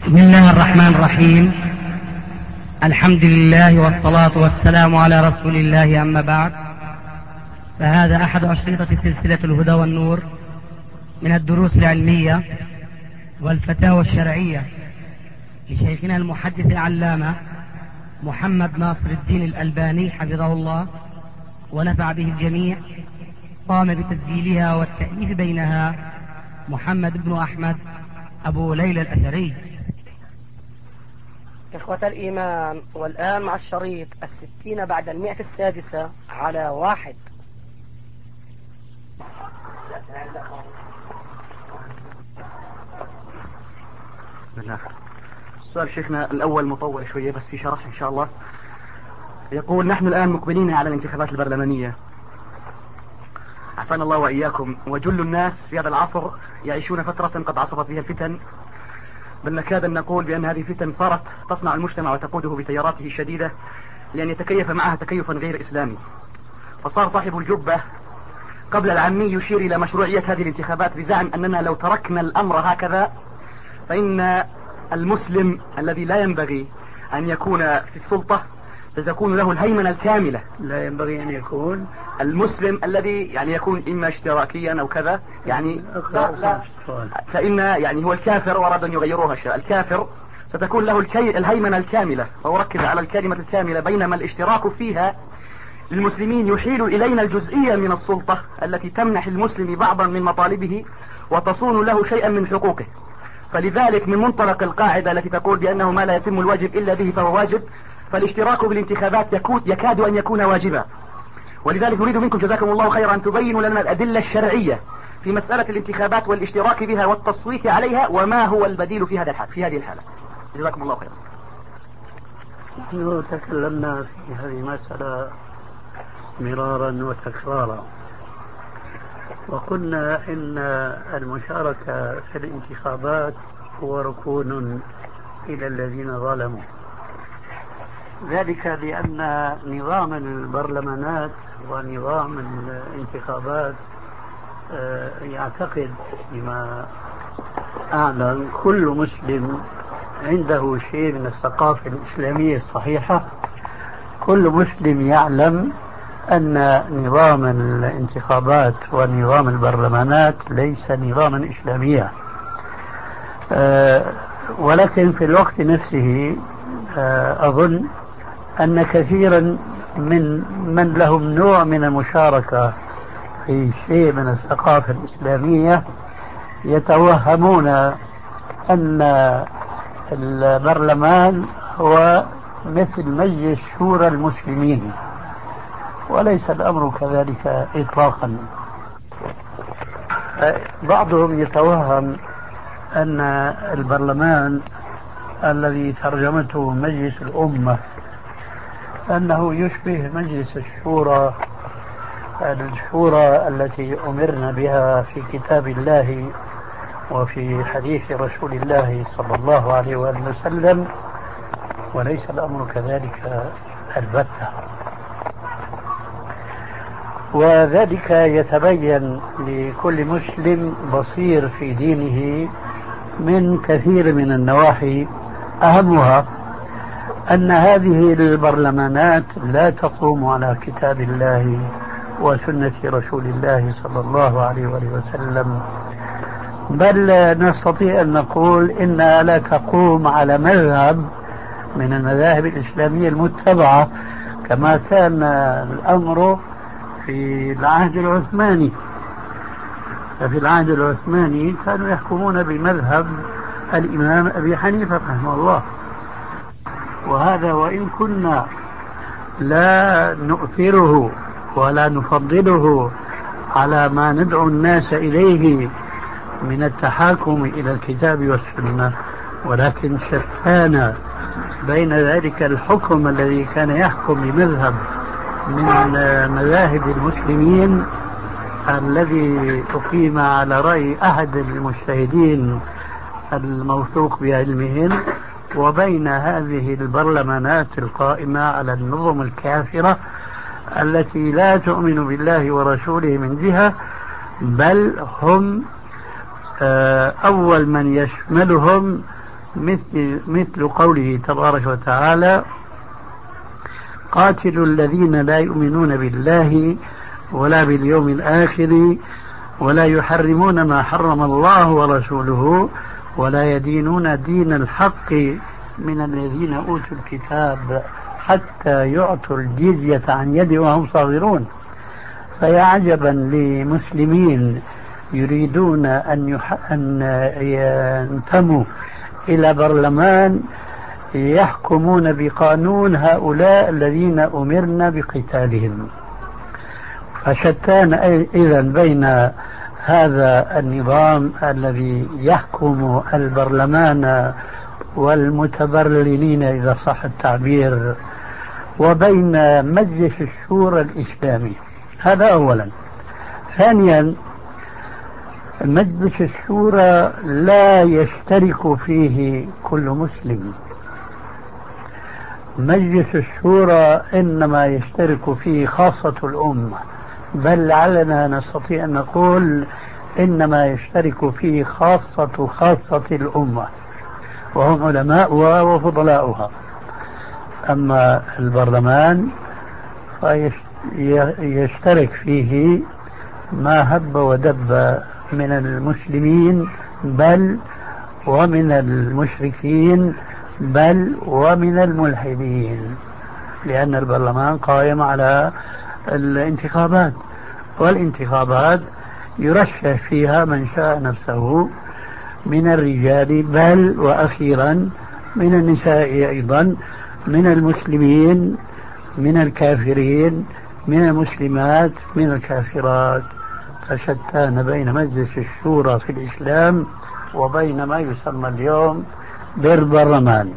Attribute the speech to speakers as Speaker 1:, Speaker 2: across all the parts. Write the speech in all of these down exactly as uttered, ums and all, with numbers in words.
Speaker 1: بسم الله الرحمن الرحيم. الحمد لله والصلاة والسلام على رسول الله، أما بعد، فهذا أحد أشرطة سلسلة الهدى والنور من الدروس العلمية والفتاوى الشرعية لشيخنا المحدث العلامة محمد ناصر الدين الألباني حفظه الله ونفع به الجميع. قام بتسجيلها والتأليف بينها محمد بن أحمد أبو ليلى الأثري. إخوة الإيمان، والآن مع الشريط الستين بعد المئة السادسة على واحد.
Speaker 2: بسم الله. سؤال شيخنا الأول مطول شوية بس في شرح إن شاء الله. يقول: نحن الآن مقبلين على الانتخابات البرلمانية، عافانا الله وإياكم، وجل الناس في هذا العصر يعيشون فترة قد عصفت بها الفتن، بل نكاد أن نقول بأن هذه الفتن صارت تصنع المجتمع وتقوده بتياراته الشديدة لأن يتكيف معها تكيفا غير إسلامي. فصار صاحب الجبة قبل العامي يشير إلى مشروعية هذه الانتخابات بزعم أننا لو تركنا الأمر هكذا فإن المسلم الذي لا ينبغي أن يكون في السلطة ستكون له الهيمنة الكاملة.
Speaker 3: لا ينبغي أن يكون
Speaker 2: المسلم الذي يعني يكون إما اشتراكيا أو كذا، يعني لا لا فإن يعني هو الكافر، وأراد أن يغيروها الشيء الكافر ستكون له الكي الهيمنة الكاملة، فأركز على الكلمة الكاملة، بينما الاشتراك فيها للمسلمين يحيل إلينا الجزئية من السلطة التي تمنح المسلم بعضا من مطالبه وتصون له شيئا من حقوقه. فلذلك من منطلق القاعدة التي تقول بأنه ما لا يتم الواجب إلا به فهو واجب، فالاشتراك بالانتخابات يكاد أن يكون واجبا. ولذلك نريد منكم جزاكم الله خيرا أن تبينوا لنا الأدلة الشرعية في مسألة الانتخابات والاشتراك بها والتصويت عليها، وما هو البديل في هذا الحال في هذه الحالة. جزاكم الله خيرا.
Speaker 3: نحن تكلمنا في هذه المسألة مرارا وتكرارا، وقلنا إن المشاركة في الانتخابات هو ركون إلى الذين ظلموا، ذلك لأن نظام البرلمانات ونظام الانتخابات يعتقد بما أعلم كل مسلم عنده شيء من الثقافة الإسلامية الصحيحة. كل مسلم يعلم أن نظام الانتخابات ونظام البرلمانات ليس نظاما إسلاميا، ولكن في الوقت نفسه أظن أن كثيرا من من لهم نوع من المشاركة في شيء من الثقافة الإسلامية يتوهمون أن البرلمان هو مثل مجلس شورى المسلمين، وليس الأمر كذلك إطلاقا. بعضهم يتوهم أن البرلمان الذي ترجمته مجلس الأمة أنه يشبه مجلس الشورى، الشورى التي أمرنا بها في كتاب الله وفي حديث رسول الله صلى الله عليه وآله وسلم، وليس الأمر كذلك البتة. وذلك يتبين لكل مسلم بصير في دينه من كثير من النواحي، أهمها أن هذه البرلمانات لا تقوم على كتاب الله وسنة رسول الله صلى الله عليه وسلم، بل نستطيع أن نقول إنها لا تقوم على مذهب من المذاهب الإسلامية المتبعة كما كان الأمر في العهد العثماني. ففي العهد العثماني كانوا يحكمون بمذهب الإمام أبي حنيفة رحمه الله، وهذا وإن كنا لا نؤثره ولا نفضله على ما ندعو الناس إليه من التحاكم إلى الكتاب والسنة، ولكن شتان بين ذلك الحكم الذي كان يحكم بمذهب من مذاهب المسلمين الذي أقيم على رأي أحد المجتهدين الموثوق بعلمهم، وبين هذه البرلمانات القائمة على النظم الكافرة التي لا تؤمن بالله ورسوله من جهة، بل هم أول من يشملهم مثل, مثل قوله تبارك وتعالى: قاتلوا الذين لا يؤمنون بالله ولا باليوم الآخر ولا يحرمون ما حرم الله ورسوله ولا يدينون دين الحق من الذين أوتوا الكتاب حتى يعطوا الجزية عن يد وهم صاغرون. فيا عجبا لمسلمين يريدون أن, يح... أن ينتموا إلى برلمان يحكمون بقانون هؤلاء الذين أمرنا بقتالهم. فشتان إذن بين هذا النظام الذي يحكم البرلمان والمتبرلين إذا صح التعبير وبين مجلس الشورى الإسلامي. هذا أولا. ثانيا، مجلس الشورى لا يشترك فيه كل مسلم. مجلس الشورى إنما يشترك فيه خاصة الأمة، بل لعلنا نستطيع أن نقول إنما يشترك فيه خاصة خاصة الأمة وهم علماؤها وفضلاؤها. أما البرلمان فيشترك فيه ما هب ودب من المسلمين بل ومن المشركين بل ومن الملحدين، لأن البرلمان قائم على الانتخابات، والانتخابات يرشح فيها من شاء نفسه من الرجال بل وأخيرا من النساء أيضا، من المسلمين من الكافرين من المسلمات من الكافرات. فشتان بين مجلس الشورى في الإسلام وبين ما يسمى اليوم بالبرلمان.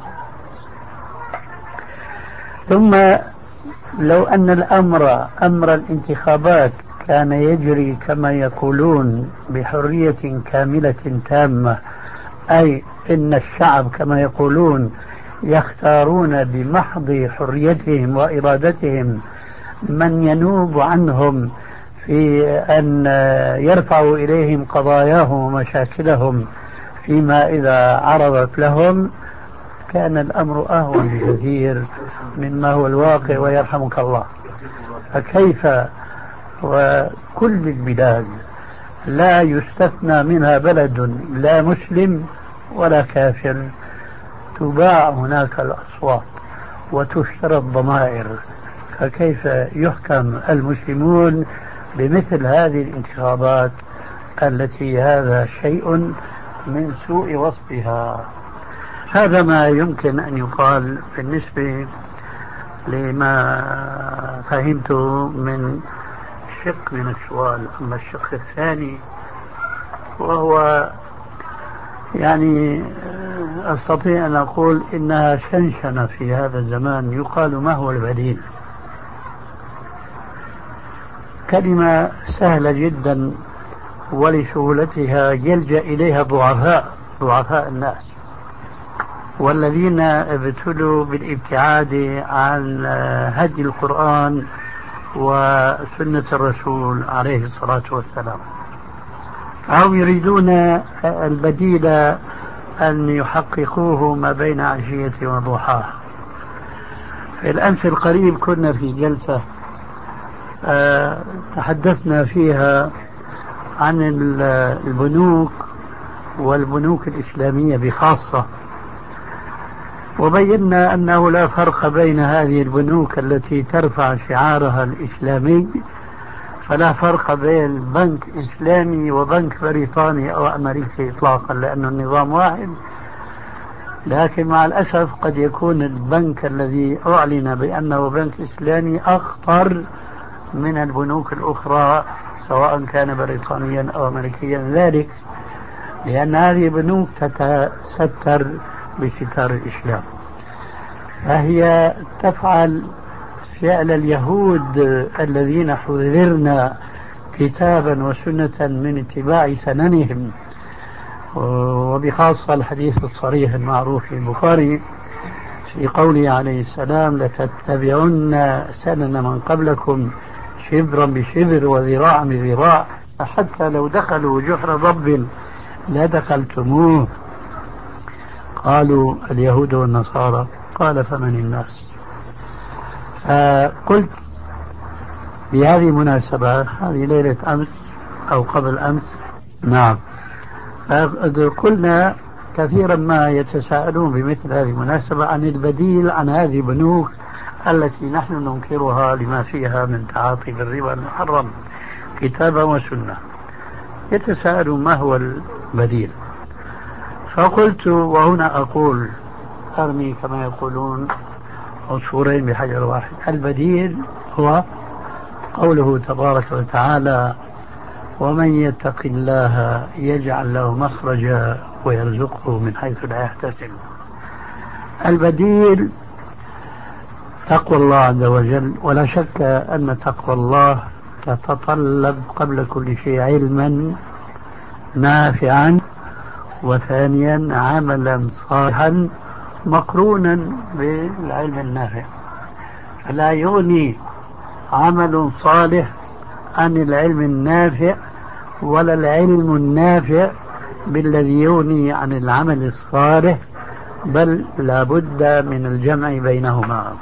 Speaker 3: ثم لو أن الأمر أمر الانتخابات كان يجري كما يقولون بحرية كاملة تامة، أي إن الشعب كما يقولون يختارون بمحض حريتهم وإرادتهم من ينوب عنهم في أن يرفعوا إليهم قضاياهم ومشاكلهم فيما إذا عرضت لهم، كان الأمر أهون بكثير مما هو الواقع ويرحمك الله. فكيف وكل البلاد لا يستثنى منها بلد لا مسلم ولا كافر تباع هناك الأصوات وتشترى الضمائر، فكيف يحكم المسلمون بمثل هذه الانتخابات التي هذا شيء من سوء وصفها؟ هذا ما يمكن أن يقال بالنسبة لما فهمته من شق من السؤال. أما الشق الثاني وهو يعني أستطيع أن أقول إنها شنشنة في هذا الزمان، يقال ما هو البديل؟ كلمة سهلة جدا ولسهولتها يلجأ إليها ضعفاء ضعفاء الناس والذين ابتلوا بالابتعاد عن هدي القرآن وسنة الرسول عليه الصلاة والسلام، أو يريدون البديل أن يحققوه ما بين عشية وضحاها. في الأمس القريب كنا في جلسة أه تحدثنا فيها عن البنوك والبنوك الإسلامية بخاصة، وبينا أنه لا فرق بين هذه البنوك التي ترفع شعارها الإسلامي، فلا فرق بين بنك إسلامي وبنك بريطاني أو أمريكي إطلاقا، لأن النظام واحد. لكن مع الأسف قد يكون البنك الذي أعلن بأنه بنك إسلامي أخطر من البنوك الأخرى سواء كان بريطانيا أو أمريكيا، ذلك لأن هذه البنوك تتستر بستار الإسلام، فهي تفعل فعل اليهود الذين حذرنا كتابا وسنة من اتباع سننهم، وبخاصة الحديث الصريح المعروف في البخاري في قوله عليه السلام: لتتبعن سنن من قبلكم شبرا بشبر وذراعا بذراع حتى لو دخلوا جحر ضب لدخلتموه. قالوا اليهود والنصارى. قال فمن الناس؟ فقلت بهذه المناسبة، هذه ليلة أمس أو قبل أمس، نعم، قلنا كثيرا ما يتساءلون بمثل هذه المناسبة عن البديل عن هذه البنوك التي نحن ننكرها لما فيها من تعاطي بالربا المحرم كتابا وسنة. يتساءلون ما هو البديل. فقلت وهنا أقول أرمي كما يقولون عصفورين بحجر واحد. البديل هو قوله تبارك وتعالى ومن يتق الله يجعل له مخرجا ويرزقه من حيث لا يحتسب. البديل تقوى الله عز وجل، ولا شك أن تقوى الله تتطلب قبل كل شيء علما نافعا، وثانيا عملا صالحا مقرونا بالعلم النافع. فلا يغني عمل صالح عن العلم النافع، ولا العلم النافع بالذي يغني عن العمل الصالح، بل لا بد من الجمع بينهما.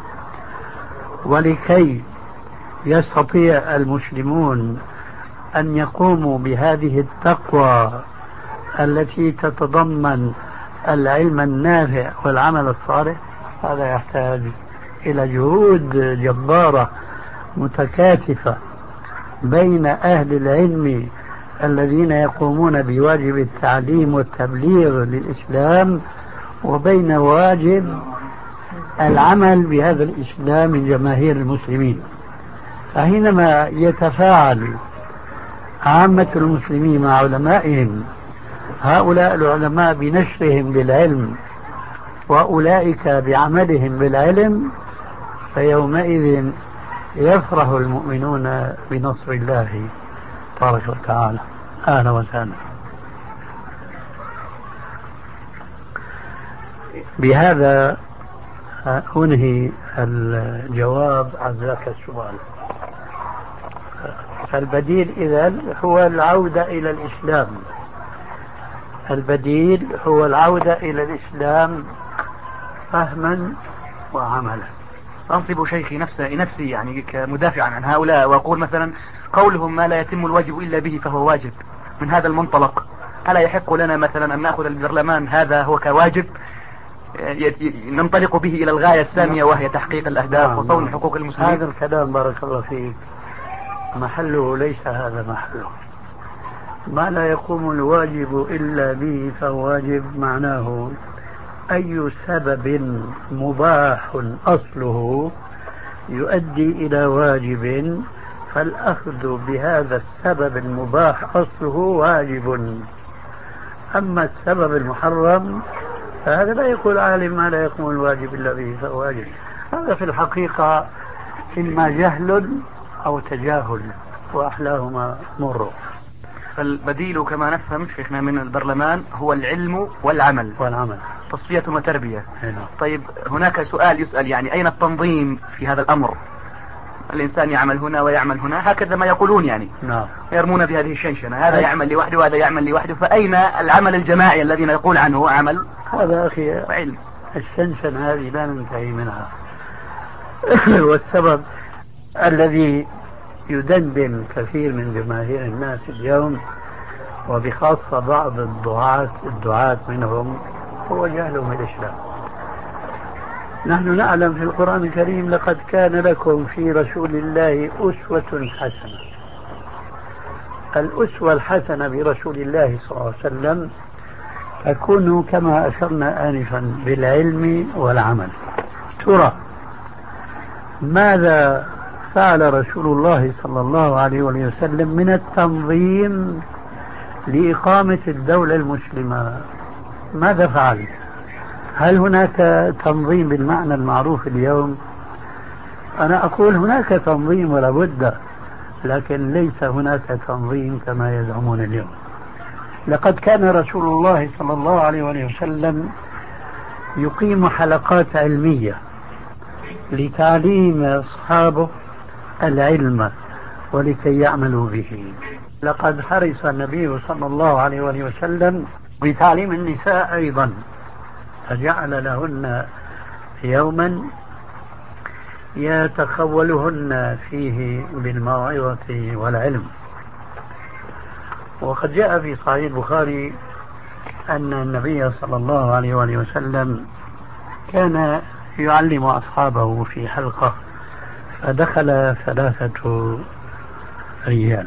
Speaker 3: ولكي يستطيع المسلمون أن يقوموا بهذه التقوى التي تتضمن العلم النافع والعمل الصالح، هذا يحتاج إلى جهود جبارة متكاتفة بين أهل العلم الذين يقومون بواجب التعليم والتبليغ للإسلام، وبين واجب العمل بهذا الإسلام من جماهير المسلمين. فحينما يتفاعل عامة المسلمين مع علمائهم، هؤلاء العلماء بنشرهم للعلم وأولئك بعملهم بالعلم، فيومئذ يفرح المؤمنون بنصر الله تبارك وتعالى. أهلا وسهلا. بهذا أنهي الجواب عن ذاك السؤال. فالبديل إذن هو العودة إلى الإسلام. البديل هو العودة إلى الإسلام فهما وعملا.
Speaker 2: سأنصب شيخي نفسي نفسي يعني كمدافعا عن هؤلاء، وأقول مثلا قولهم ما لا يتم الواجب إلا به فهو واجب. من هذا المنطلق ألا يحق لنا مثلا أن نأخذ البرلمان هذا هو كواجب ننطلق به إلى الغاية السامية، وهي تحقيق الأهداف وصون حقوق المسلمين؟
Speaker 3: هذا الكلام بارك الله فيك محله ليس هذا محله. ما لا يقوم الواجب إلا به فهو واجب، معناه أي سبب مباح أصله يؤدي إلى واجب، فالأخذ بهذا السبب المباح أصله واجب. أما السبب المحرم فهذا لا يقول عالم ما لا يقوم الواجب إلا به فهو واجب. هذا في الحقيقة إما جهل أو تجاهل، وأحلاهما مر.
Speaker 2: فالبديل كما نفهم شيخنا من البرلمان هو العلم والعمل
Speaker 3: والعمل
Speaker 2: تصفية وتربية.
Speaker 3: هنا.
Speaker 2: طيب هناك سؤال يسأل، يعني أين التنظيم في هذا الأمر؟ الإنسان يعمل هنا ويعمل هنا، هكذا ما يقولون يعني.
Speaker 3: نعم.
Speaker 2: يرمون بهذه الشنشنة، هذا يعمل لوحده وهذا يعمل لوحده، فأين العمل الجماعي الذي يقول عنه عمل؟
Speaker 3: هذا أخي
Speaker 2: علم.
Speaker 3: الشنشنة هذه لا ننتهي منها. والسبب الذي يدندن كثير من جماهير الناس اليوم، وبخاصة بعض الدعاة الدعاة منهم، هو جهلهم بالإسلام. نحن نعلم في القرآن الكريم لقد كان لكم في رسول الله أسوة حسنة. الأسوة الحسنة برسول الله صلى الله عليه وسلم تكون كما أشرنا آنفا بالعلم والعمل. ترى ماذا فعل رسول الله صلى الله عليه وسلم من التنظيم لإقامة الدولة المسلمة؟ ماذا فعل؟ هل هناك تنظيم بالمعنى المعروف اليوم؟ أنا أقول هناك تنظيم ولا بد، لكن ليس هناك تنظيم كما يزعمون اليوم. لقد كان رسول الله صلى الله عليه وسلم يقيم حلقات علمية لتعليم أصحابه العلم ولكي يعملوا به. لقد حرص النبي صلى الله عليه وسلم بتعليم النساء أيضا فجعل لهن يوما يتخولهن فيه بالموعظة والعلم. وقد جاء في صحيح البخاري أن النبي صلى الله عليه وآله وسلم كان يعلم أصحابه في حلقة، فدخل ثلاثة رجال،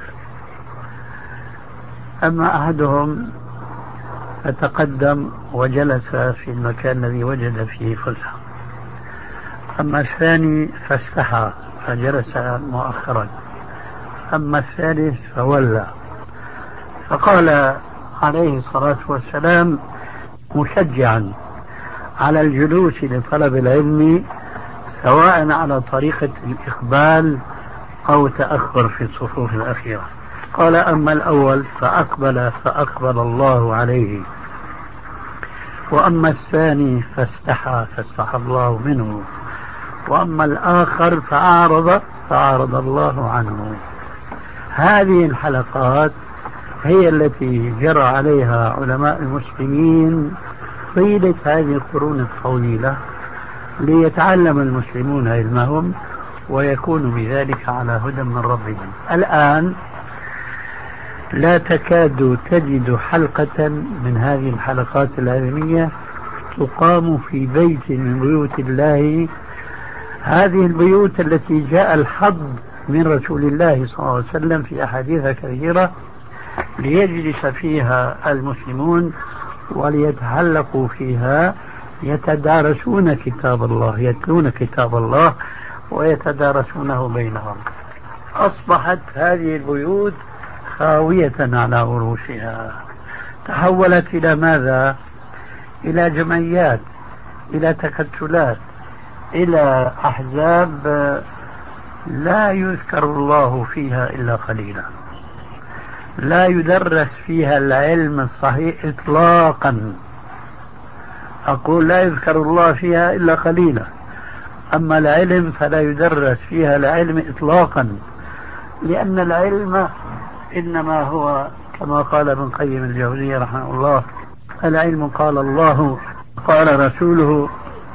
Speaker 3: أما أحدهم فتقدم وجلس في المكان الذي وجد فيه فسحة، أما الثاني فاستحى فجلس مؤخرا، أما الثالث فولى. فقال عليه الصلاة والسلام مشجعا على الجلوس لطلب العلم سواء على طريقة الإقبال أو تأخر في الصفوف الأخيرة، قال أما الأول فأقبل فأقبل الله عليه، وأما الثاني فاستحى فاستحى الله منه، وأما الآخر فأعرض فأعرض الله عنه. هذه الحلقات هي التي جرى عليها علماء المسلمين طيلة هذه القرون الطويلة ليتعلم المسلمون علمهم ويكونوا بذلك على هدى من ربهم. الآن لا تكاد تجد حلقة من هذه الحلقات العلمية تقام في بيت من بيوت الله، هذه البيوت التي جاء الحظ من رسول الله صلى الله عليه وسلم في أحاديث كثيرة ليجلس فيها المسلمون وليتحلقوا فيها، يتدارسون كتاب الله، يتلون كتاب الله ويتدارسونه بينهم. أصبحت هذه البيوت خاوية على عروشها، تحولت إلى ماذا؟ إلى جمعيات، إلى تكتلات، إلى أحزاب لا يذكر الله فيها إلا قليلا، لا يدرس فيها العلم الصحيح إطلاقا. أقول لا يذكر الله فيها إلا قليلا، أما العلم فلا يدرس فيها العلم إطلاقا، لأن العلم إنما هو كما قال ابن قيم الجوزية رحمه الله: العلم قال الله قال رسوله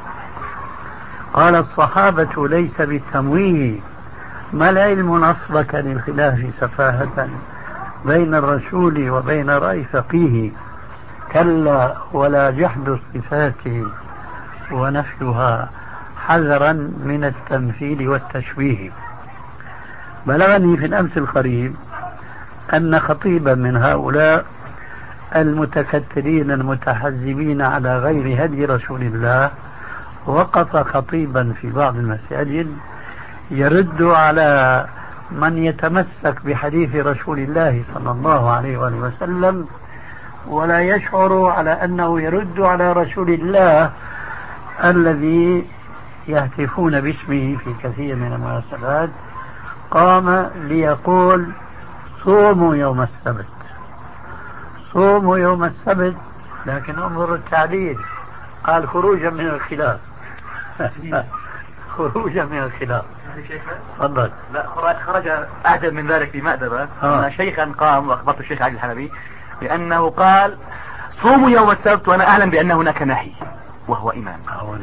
Speaker 3: قال الصحابة ليس بالتمويه، ما العلم نصبك للخلاف سفاهة بين الرسول وبين رأي فقيه، كلا ولا جحد الصفات ونفيها حذرا من التمثيل والتشبيه. بلغني في الأمس القريب أن خطيبا من هؤلاء المتكتلين المتحزبين على غير هدي رسول الله وقف خطيبا في بعض المساجد يرد على من يتمسك بحديث رسول الله صلى الله عليه وآله وسلم ولا يشعر على أنه يرد على رسول الله الذي يهتفون باسمه في كثير من المناسبات. قام ليقول صوموا يوم السبت، صوموا يوم السبت، لكن انظر التعليل، قال خروجا من الخلاف خروجا من الخلاف. تفضل.
Speaker 2: لا خرج أعجب من ذلك في مأدبة
Speaker 3: آه.
Speaker 2: أن شيخا قام وأخبرت الشيخ علي الحلبي بأنه قال صوموا يوم السبت وأنا أعلم بأن هناك نهي وهو إمام.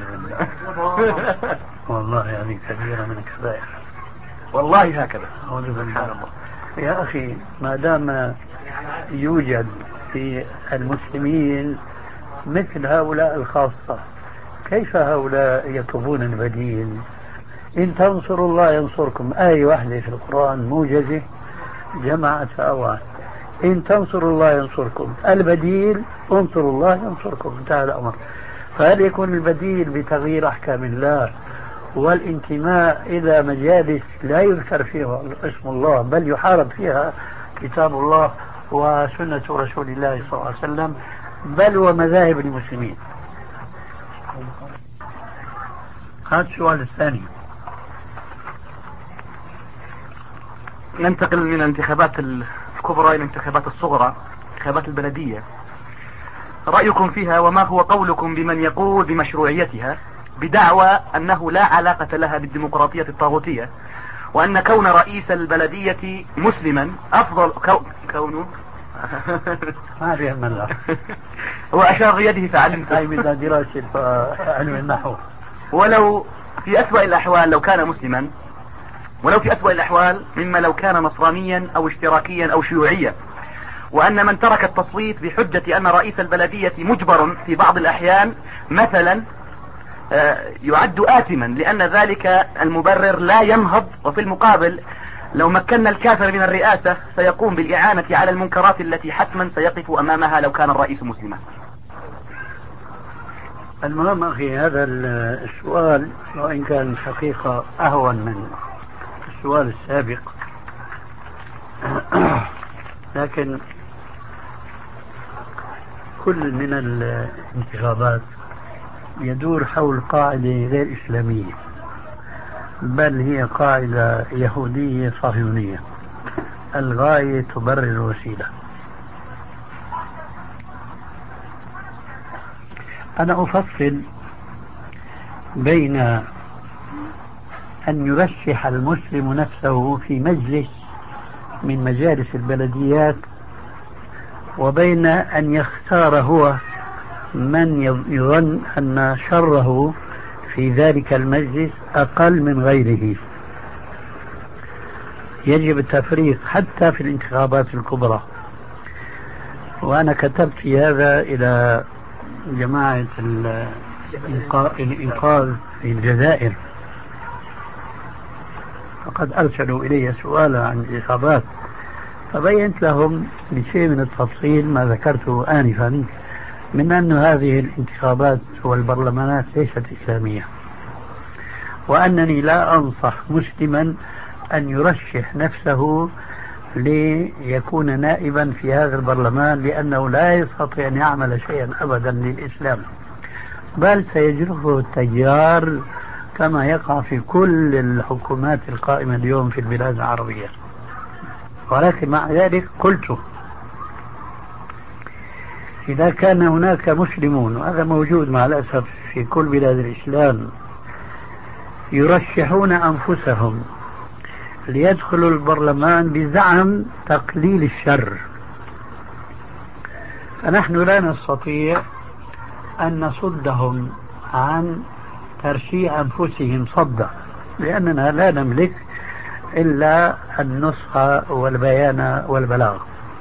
Speaker 3: والله يعني كبيرة من الكبائر،
Speaker 2: والله هكذا.
Speaker 3: سبحان الله. يا أخي ما دام يوجد في المسلمين مثل هؤلاء الخاصة، كيف هؤلاء يطلبون البديل؟ إن تنصروا الله ينصركم، آية واحدة في القرآن موجزة جمعت فأوعى. إن تنصروا الله ينصركم، البديل انصروا الله ينصركم، انتهى الأمر. فهل يكون البديل بتغيير أحكام الله والانتماء إلى مجالس لا يذكر فيها اسم الله بل يحارب فيها كتاب الله وسنة رسول الله صلى الله عليه وسلم بل ومذاهب المسلمين؟ هذا السؤال الثاني.
Speaker 2: ننتقل من الانتخابات الكبرى إلى الانتخابات الصغرى، انتخابات البلدية. رأيكم فيها وما هو قولكم بمن يقول بمشروعيتها بدعوى أنه لا علاقة لها بالديمقراطية الطاغوتية، وأن كون رئيس البلدية مسلما أفضل كونه
Speaker 3: ما بيعمل
Speaker 2: هو أشار بيده فعلمت.
Speaker 3: هاي بدها دراسة علم النحو.
Speaker 2: ولو في أسوأ الأحوال لو كان مسلما، ولو في أسوأ الأحوال مما لو كان نصرانيا أو اشتراكيا أو شيوعيا، وأن من ترك التصويت بحجة أن رئيس البلدية مجبر في بعض الأحيان مثلا يعد آثما لأن ذلك المبرر لا ينهض، وفي المقابل لو مكنا الكافر من الرئاسة سيقوم بالإعانة على المنكرات التي حتما سيقف أمامها لو كان الرئيس مسلما.
Speaker 3: المهم أخي هذا السؤال وإن كان حقيقة أهون من السؤال السابق لكن كل من الانتخابات يدور حول قاعدة غير إسلامية، بل هي قاعدة يهودية صهيونية، الغاية تبرر الوسيلة. أنا أفصل بين أن يرشح المسلم نفسه في مجلس من مجالس البلديات وبين أن يختار هو من يظن أن شره في ذلك المجلس أقل من غيره. يجب التفريق حتى في الانتخابات الكبرى، وأنا كتبت في هذا إلى جماعة الإنقاذ في الجزائر، فقد أرسلوا إلي سؤالا عن الانتخابات فبينت لهم بشيء من التفصيل ما ذكرته آنفا من أن هذه الانتخابات والبرلمانات ليست إسلامية، وأنني لا أنصح مسلما أن يرشح نفسه ليكون نائبا في هذا البرلمان، لأنه لا يستطيع أن يعمل شيئا أبدا للإسلام، بل سيجرفه التيار كما يقع في كل الحكومات القائمة اليوم في البلاد العربية. ولكن مع ذلك قلت إذا كان هناك مسلمون، وهذا موجود مع الأسف في كل بلاد الإسلام، يرشحون أنفسهم ليدخلوا البرلمان بزعم تقليل الشر، فنحن لا نستطيع أن نصدهم عن ترشيح أنفسهم صدا، لأننا لا نملك إلا النصح والبيان والبلاغ.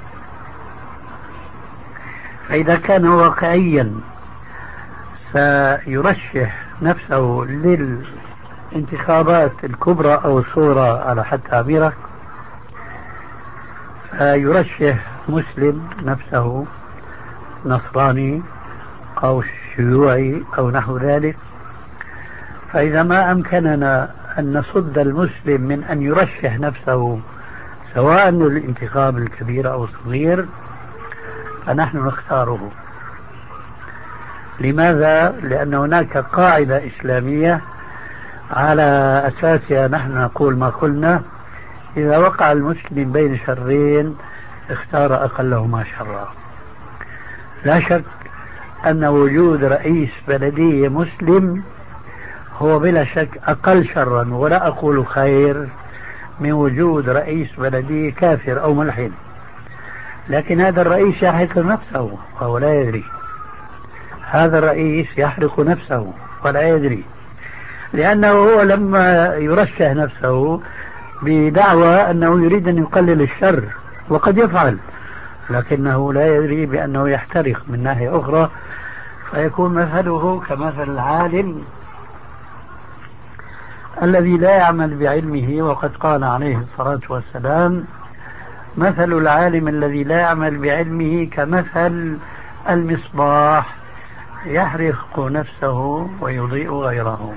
Speaker 3: فإذا كان واقعيا سيرشح نفسه للانتخابات الكبرى أو الصغرى على حد تعبيرك، فيرشح مسلم نفسه نصراني أو شيوعي أو نحو ذلك. فإذا ما أمكننا أن نصد المسلم من أن يرشح نفسه سواء للانتخاب الكبير أو الصغير فنحن نختاره. لماذا؟ لأن هناك قاعدة إسلامية على أساسها نحن نقول ما قلنا: إذا وقع المسلم بين شرين اختار أقلهما شرا. لا شك أن وجود رئيس بلدية مسلم هو بلا شك أقل شرا، ولا أقول خير، من وجود رئيس بلدية كافر أو ملحد. لكن هذا الرئيس يحرق نفسه وهو لا يدري، هذا الرئيس يحرق نفسه ولا يدري، لأنه هو لما يرشح نفسه بدعوى أنه يريد أن يقلل الشر، وقد يفعل، لكنه لا يدري بأنه يحترق من ناحية أخرى، فيكون مثله كمثل العالم الذي لا يعمل بعلمه. وقد قال عليه الصلاة والسلام: مثل العالم الذي لا يعمل بعلمه كمثل المصباح يحرق نفسه ويضيء غيره.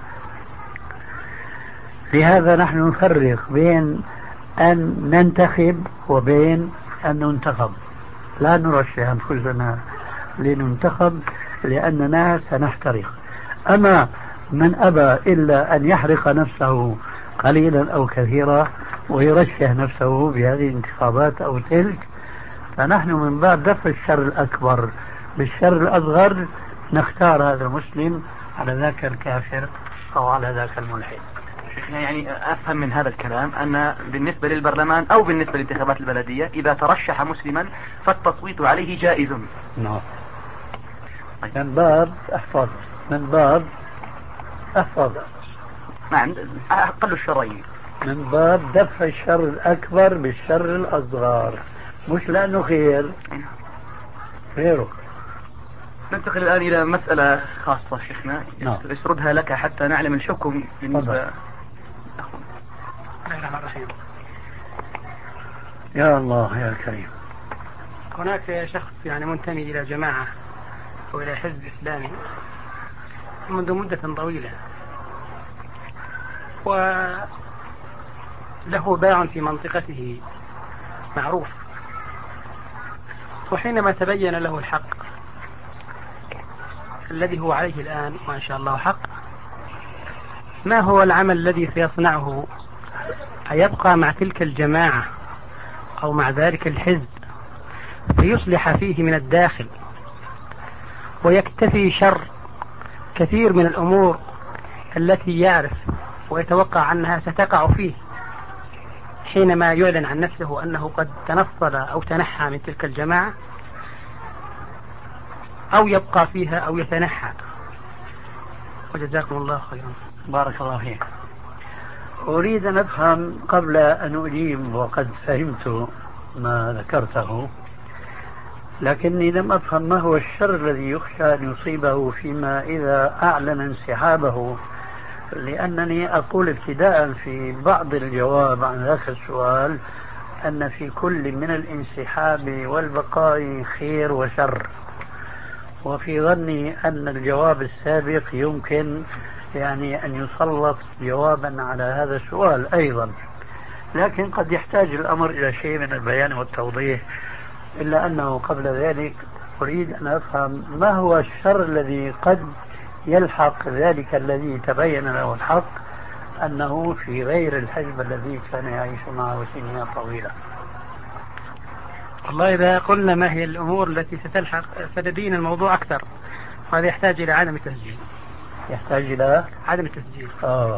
Speaker 3: لهذا نحن نفرق بين أن ننتخب وبين أن ننتخب. لا نرشح أنفسنا لننتخب لأننا سنحترق. أما من أبى إلا أن يحرق نفسه قليلا أو كثيرا ويرشح نفسه بهذه الانتخابات أو تلك، فنحن من باب دفع الشر الأكبر بالشر الأصغر نختار هذا المسلم على ذاك الكافر أو على ذاك الملحد.
Speaker 2: يعني أفهم من هذا الكلام أن بالنسبة للبرلمان أو بالنسبة للانتخابات البلدية إذا ترشح مسلما فالتصويت عليه جائز.
Speaker 3: نعم. من باب احفظ من باب احفظ
Speaker 2: نعم أقل الشرين، من
Speaker 3: باب دفع الشر الأكبر بالشر الأصغر، مش لأنه خير غيره.
Speaker 2: ننتقل الآن إلى مسألة خاصة شيخنا يسردها لك حتى نعلم الحكم بالنسبة.
Speaker 3: يا الله يا كريم.
Speaker 1: هناك شخص يعني منتمي إلى جماعة أو إلى حزب إسلامي منذ مدة طويلة وله باع في منطقته معروف، وحينما تبين له الحق الذي هو عليه الآن ما شاء الله حق، ما هو العمل الذي سيصنعه؟ أيبقى مع تلك الجماعة أو مع ذلك الحزب فيصلح فيه من الداخل ويكتفي شر كثير من الأمور التي يعرف ويتوقع أنها ستقع فيه حينما يعلن عن نفسه أنه قد تنصل أو تنحى من تلك الجماعة، أو يبقى فيها أو يتنحى؟ وجزاكم الله خيرا.
Speaker 3: بارك الله فيك. أريد أن أفهم قبل أن أجيب، وقد فهمت ما ذكرته، لكني لم أفهم ما هو الشر الذي يخشى أن يصيبه فيما إذا أعلن انسحابه، لأنني أقول ابتداء في بعض الجواب عن ذاك السؤال أن في كل من الانسحاب والبقاء خير وشر، وفي ظني أن الجواب السابق يمكن يعني أن يسلط جوابا على هذا السؤال أيضا، لكن قد يحتاج الأمر إلى شيء من البيان والتوضيح. إلا أنه قبل ذلك أريد أن أفهم ما هو الشر الذي قد يلحق ذلك الذي تبين له الحق أنه في غير الحزب الذي كان يعيش معه سنين طويلة.
Speaker 1: والله إذا قلنا ما هي الأمور التي ستلحق ستبين الموضوع أكثر، وهذا يحتاج إلى عدم التسجيل.
Speaker 3: يحتاج إلى
Speaker 1: عدم التسجيل.
Speaker 3: آه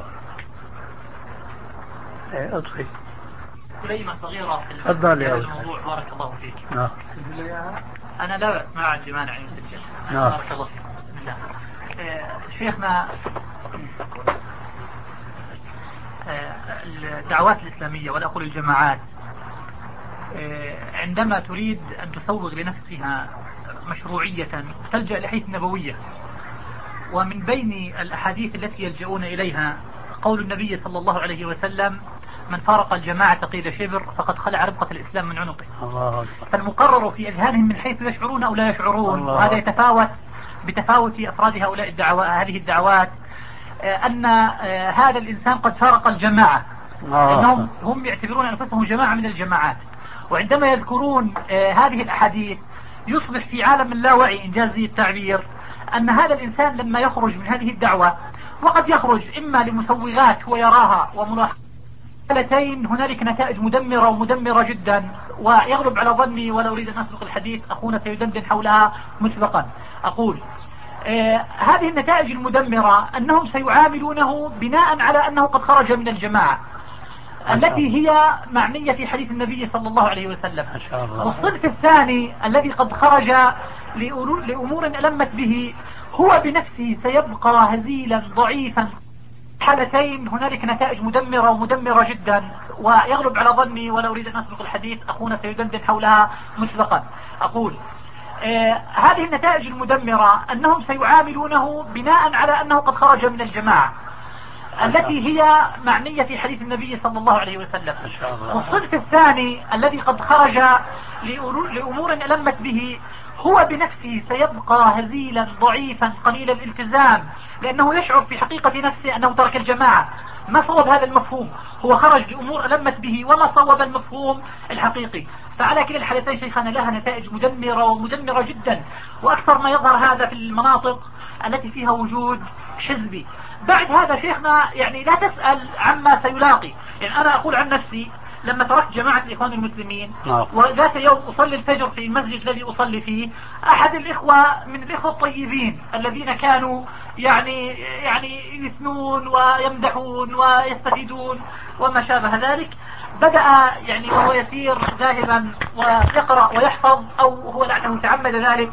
Speaker 3: إيه أطفي
Speaker 4: كلمة صغيرة في
Speaker 3: الموضوع.
Speaker 4: بارك الله فيك.
Speaker 3: نعم.
Speaker 4: أنا لا أسمع عن جماعة يسجل.
Speaker 3: نعم.
Speaker 4: بارك الله فيك. بسم الله. آه شيخنا، آه الدعوات الإسلامية ولا أقول الجماعات، آه عندما تريد أن تسوغ لنفسها مشروعية تلجأ لحديث نبوية، ومن بين الأحاديث التي يلجؤون إليها قول النبي صلى الله عليه وسلم: من فارق الجماعة قيل شبر فقد خلع ربقة الإسلام من عنقه.
Speaker 3: الله.
Speaker 4: فالمقرر في أذهانهم من حيث يشعرون أو لا يشعرون، وهذا يتفاوت بتفاوت أفراد هؤلاء الدعوات هذه الدعوات، أن هذا الإنسان قد فارق الجماعة، لأنهم هم يعتبرون أنفسهم جماعة من الجماعات. وعندما يذكرون هذه الأحاديث يصبح في عالم اللاوعي إنجازي التعبير أن هذا الإنسان لما يخرج من هذه الدعوة، وقد يخرج إما لمسوغات هو يراها وملاحظتين، هنالك نتائج مدمرة ومدمرة جدا، ويغلب على ظني ولا أريد أن أسبق الحديث، أخونا سيدندن حولها مسبقا. أقول آه هذه النتائج المدمرة أنهم سيعاملونه بناء على أنه قد خرج من الجماعة التي هي معنية في حديث النبي صلى الله عليه وسلم. والصنف الثاني الذي قد خرج لأمور ألمت به هو بنفسه سيبقى هزيلا ضعيفا. حالتين هنالك نتائج مدمرة ومدمرة جدا، ويغلب على ظني ولا أريد أن أسبق الحديث، أخونا سيدندن حولها مسبقا. أقول آه هذه النتائج المدمرة أنهم سيعاملونه بناء على أنه قد خرج من الجماعة التي هي معنية في حديث النبي صلى الله عليه وسلم. والصنف الثاني الذي قد خرج لأمور ألمت به هو بنفسه سيبقى هزيلا ضعيفا قليل الالتزام، لأنه يشعر في حقيقة نفسه أنه ترك الجماعة. ما صوب هذا المفهوم؟ هو خرج لأمور ألمت به وما صوب المفهوم الحقيقي. فعلى كلا الحالتين شيخنا لها نتائج مدمرة ومدمرة جدا، وأكثر ما يظهر هذا في المناطق التي فيها وجود حزبي. بعد هذا شيخنا يعني لا تسأل عما سيلاقي. يعني أنا أقول عن نفسي لما تركت جماعة الإخوان المسلمين وذات يوم أصلي الفجر في المسجد الذي أصلي فيه، أحد الإخوة من الإخوة الطيبين الذين كانوا يعني يعني يثنون ويمدحون ويستفيدون وما شابه ذلك، بدأ يعني وهو يسير ذاهبا ويقرأ ويحفظ، أو هو لعله تعمد ذلك،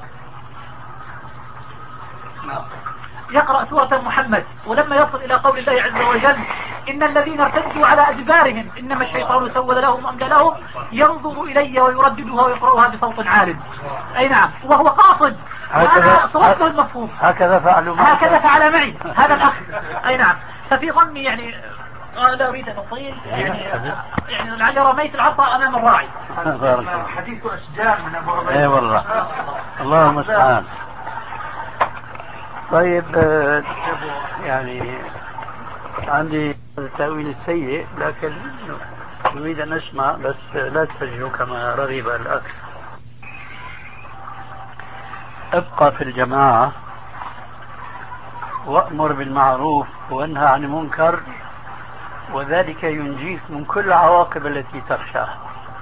Speaker 4: يقرأ سورة محمد، ولما يصل إلى قول الله عز وجل إن الذين ارتدوا على أدبارهم إنما الشيطان سول لهم وأملى لهم، ينظر إلي ويرددها ويقرأها بصوت عال. أي نعم، وهو قاصد، وأنا صرفته المفهوم.
Speaker 3: هكذا فعلوا
Speaker 4: هكذا فعل معي هذا الأخ. أي نعم. ففي ظني يعني لا أريد أن أطيل، يعني يعني لعلي رميت العصا أمام الراعي.
Speaker 3: حديث أشجار من أبو عبيدة. أي والله، الله المستعان. طيب يعني عندي التأويل السيء، لكن نريد أن نسمع، بس لا تسجلوا كما رغب الأخ. ابقى في الجماعة وأمر بالمعروف وانهى عن المنكر، وذلك ينجيك من كل العواقب التي تخشاها،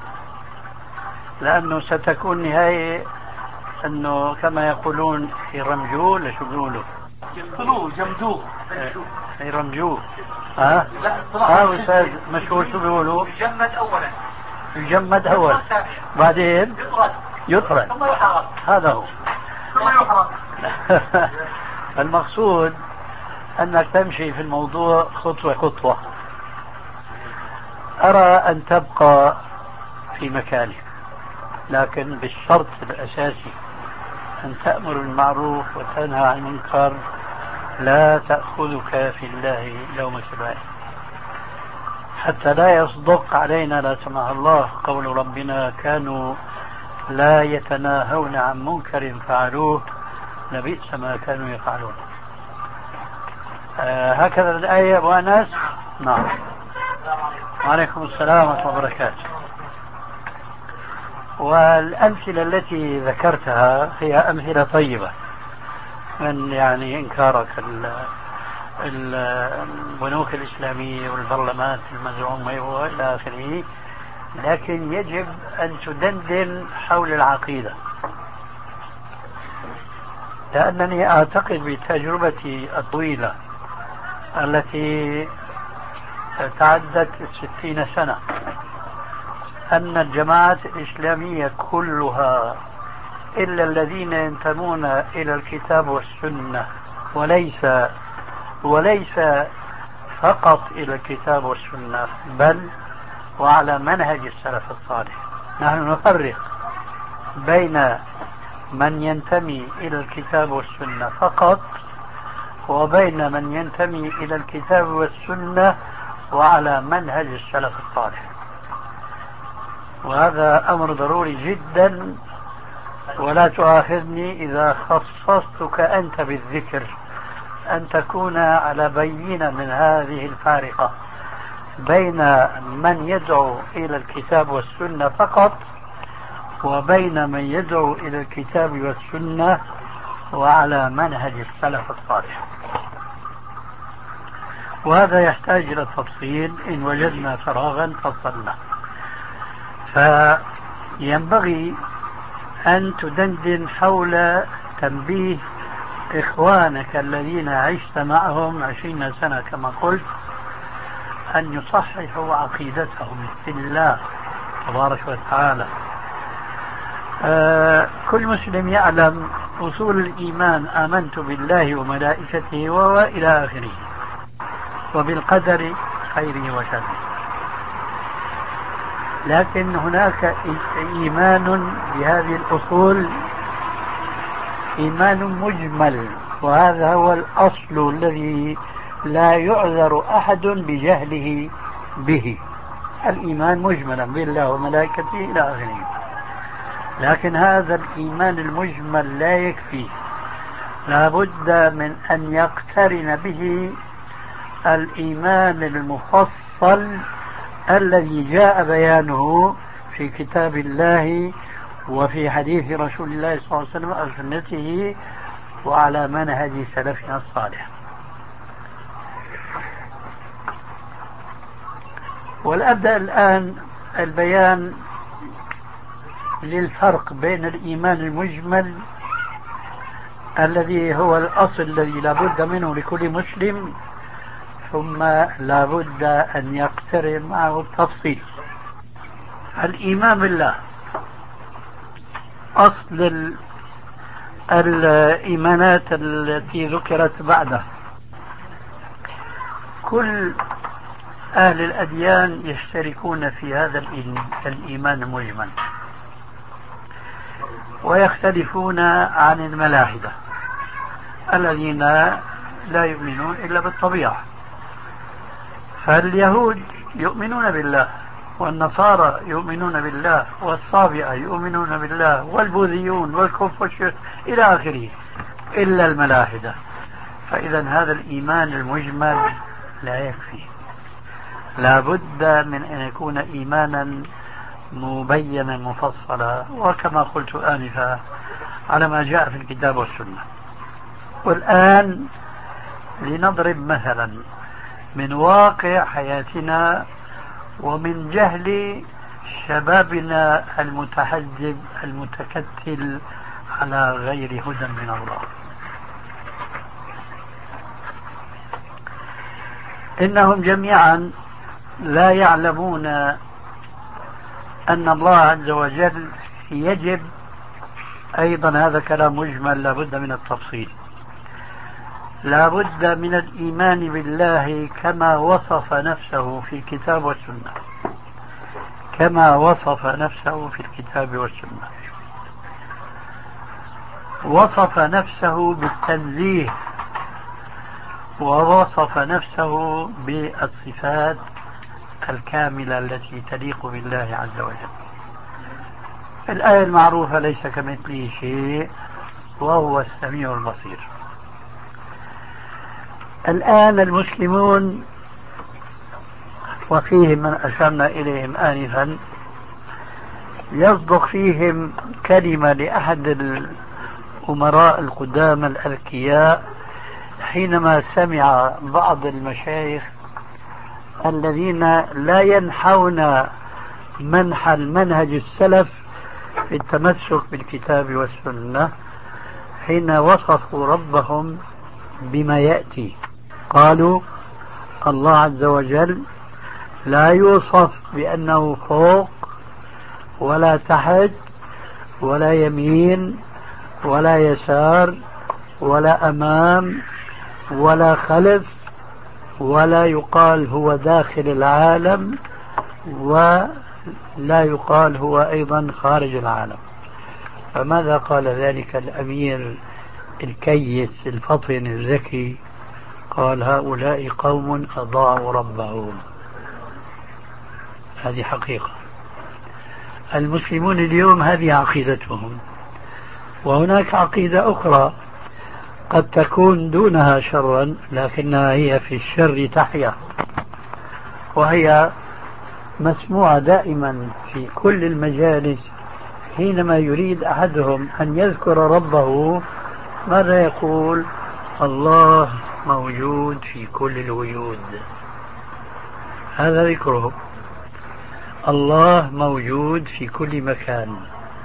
Speaker 3: لأنه ستكون نهاية أنه كما يقولون يرمجوه، لشو بيقولوا؟
Speaker 4: يفصلوه، جمدوه،
Speaker 3: يرمجوه. ها؟ ها أستاذ مشهور شو بيقولوا؟
Speaker 4: يجمد أولا.
Speaker 3: يجمد أول، بعدين
Speaker 4: يطرد.
Speaker 3: يطرد.
Speaker 4: ثم يحرق.
Speaker 3: هذا هو.
Speaker 4: ثم يحرق.
Speaker 3: المقصود أنك تمشي في الموضوع خطوة خطوة. أرى أن تبقى في مكانك، لكن بالشرط الأساسي أن تأمر بالمعروف وتنهى عن المنكر، لا تأخذك في الله لومة لائم، حتى لا يصدق علينا لا سمح الله قول ربنا كانوا لا يتناهون عن منكر فعلوه لبئس ما كانوا يفعلون. آه هكذا الآية أبو أنس. نعم. وعليكم السلام ورحمة الله وبركاته. والأمثلة التي ذكرتها هي أمثلة طيبة من يعني إنكارك البنوك الإسلامية والبرلمانات المزعومة وإلى آخره، لكن يجب أن تدندن حول العقيدة، لأنني أعتقد بتجربتي الطويلة التي تعدت ستين سنة أن الجماعات الإسلامية كلها إلا الذين ينتمون إلى الكتاب والسنة، وليس وليس فقط إلى الكتاب والسنة، بل وعلى منهج السلف الصالح. نحن نفرق بين من ينتمي إلى الكتاب والسنة فقط، وبين من ينتمي إلى الكتاب والسنة وعلى منهج السلف الصالح، وهذا أمر ضروري جدا. ولا تؤاخذني إذا خصصتك أنت بالذكر، أن تكون على بينة من هذه الفارقة بين من يدعو إلى الكتاب والسنة فقط، وبين من يدعو إلى الكتاب والسنة وعلى منهج السلف الصالح. وهذا يحتاج إلى التفصيل، إن وجدنا فراغا فصلنا. فينبغي أن تدندن حول تنبيه إخوانك الذين عشت معهم عشرين سنة كما قلت، أن يصححوا عقيدتهم في الله تبارك وتعالى. آه كل مسلم يعلم أصول الإيمان: آمنت بالله وملائكته وإلى آخره، وبالقدر خيره وشره. لكن هناك إيمان بهذه الأصول إيمان مجمل، وهذا هو الأصل الذي لا يعذر أحد بجهله به. الإيمان مجملا بالله وملائكته إلى آخره، لكن هذا الإيمان المجمل لا يكفي، لا بد من أن يقترن به الإيمان المفصل الذي جاء بيانه في كتاب الله وفي حديث رسول الله صلى الله عليه وسلم أو سنته وعلى منهج سلفنا الصالح. والأبدأ الآن البيان للفرق بين الإيمان المجمل الذي هو الأصل الذي لا بد منه لكل مسلم، ثم لا بد أن يقترن معه التفصيل. الإيمان بالله أصل الإيمانات التي ذكرت بعده. كل أهل الأديان يشتركون في هذا الإيمان المجمل، ويختلفون عن الملاحدة الذين لا يؤمنون إلا بالطبيعة. فاليهود يؤمنون بالله، والنصارى يؤمنون بالله، والصابئة يؤمنون بالله، والبوذيون والكونفوشيوس إلى آخره، إلا الملاحدة. فإذا هذا الإيمان المجمل لا يكفي، لا بد من أن يكون إيمانا مبينا مفصلا، وكما قلت آنفا على ما جاء في الكتاب والسنة. والآن لنضرب مثلا من واقع حياتنا ومن جهل شبابنا المتحزب المتكتل على غير هدى من الله. إنهم جميعا لا يعلمون أن الله عز وجل يجب، أيضا هذا كلام مجمل لا بد من التفصيل، لا بد من الإيمان بالله كما وصف نفسه في الكتاب والسنة، كما وصف نفسه في الكتاب والسنة. وصف نفسه بالتنزيه، ووصف نفسه بالصفات الكاملة التي تليق بالله عز وجل. الآية المعروفة ليس كمثله شيء وهو السميع البصير. الآن المسلمون وفيهم من أشرنا إليهم آنفا يصدق فيهم كلمة لأحد الأمراء القدامى الأذكياء حينما سمع بعض المشايخ الذين لا ينحون منح المنهج السلف في التمسك بالكتاب والسنة، حين وصفوا ربهم بما يأتي قالوا الله عز وجل لا يوصف بأنه فوق ولا تحت ولا يمين ولا يسار ولا أمام ولا خلف، ولا يقال هو داخل العالم ولا يقال هو أيضا خارج العالم. فماذا قال ذلك الأمير الكيس الفطن الذكي؟ قال هؤلاء قوم أضاعوا ربهم. هذه حقيقة. المسلمون اليوم هذه عقيدتهم، وهناك عقيدة أخرى قد تكون دونها شرا لكنها هي في الشر تحيا، وهي مسموعة دائما في كل المجالس. حينما يريد أحدهم أن يذكر ربه ماذا يقول؟ الله موجود في كل الوجود. هذا ذكره، الله موجود في كل مكان،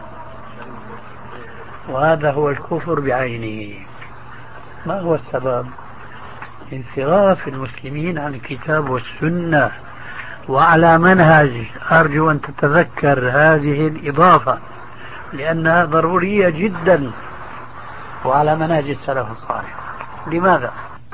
Speaker 3: وهذا هو الكفر بعينه. ما هو السبب؟ انصراف المسلمين عن الكتاب والسنة وعلى منهج. أرجو أن تتذكر هذه الإضافة لأنها ضرورية جدا، وعلى منهج السلف الصالح. لماذا؟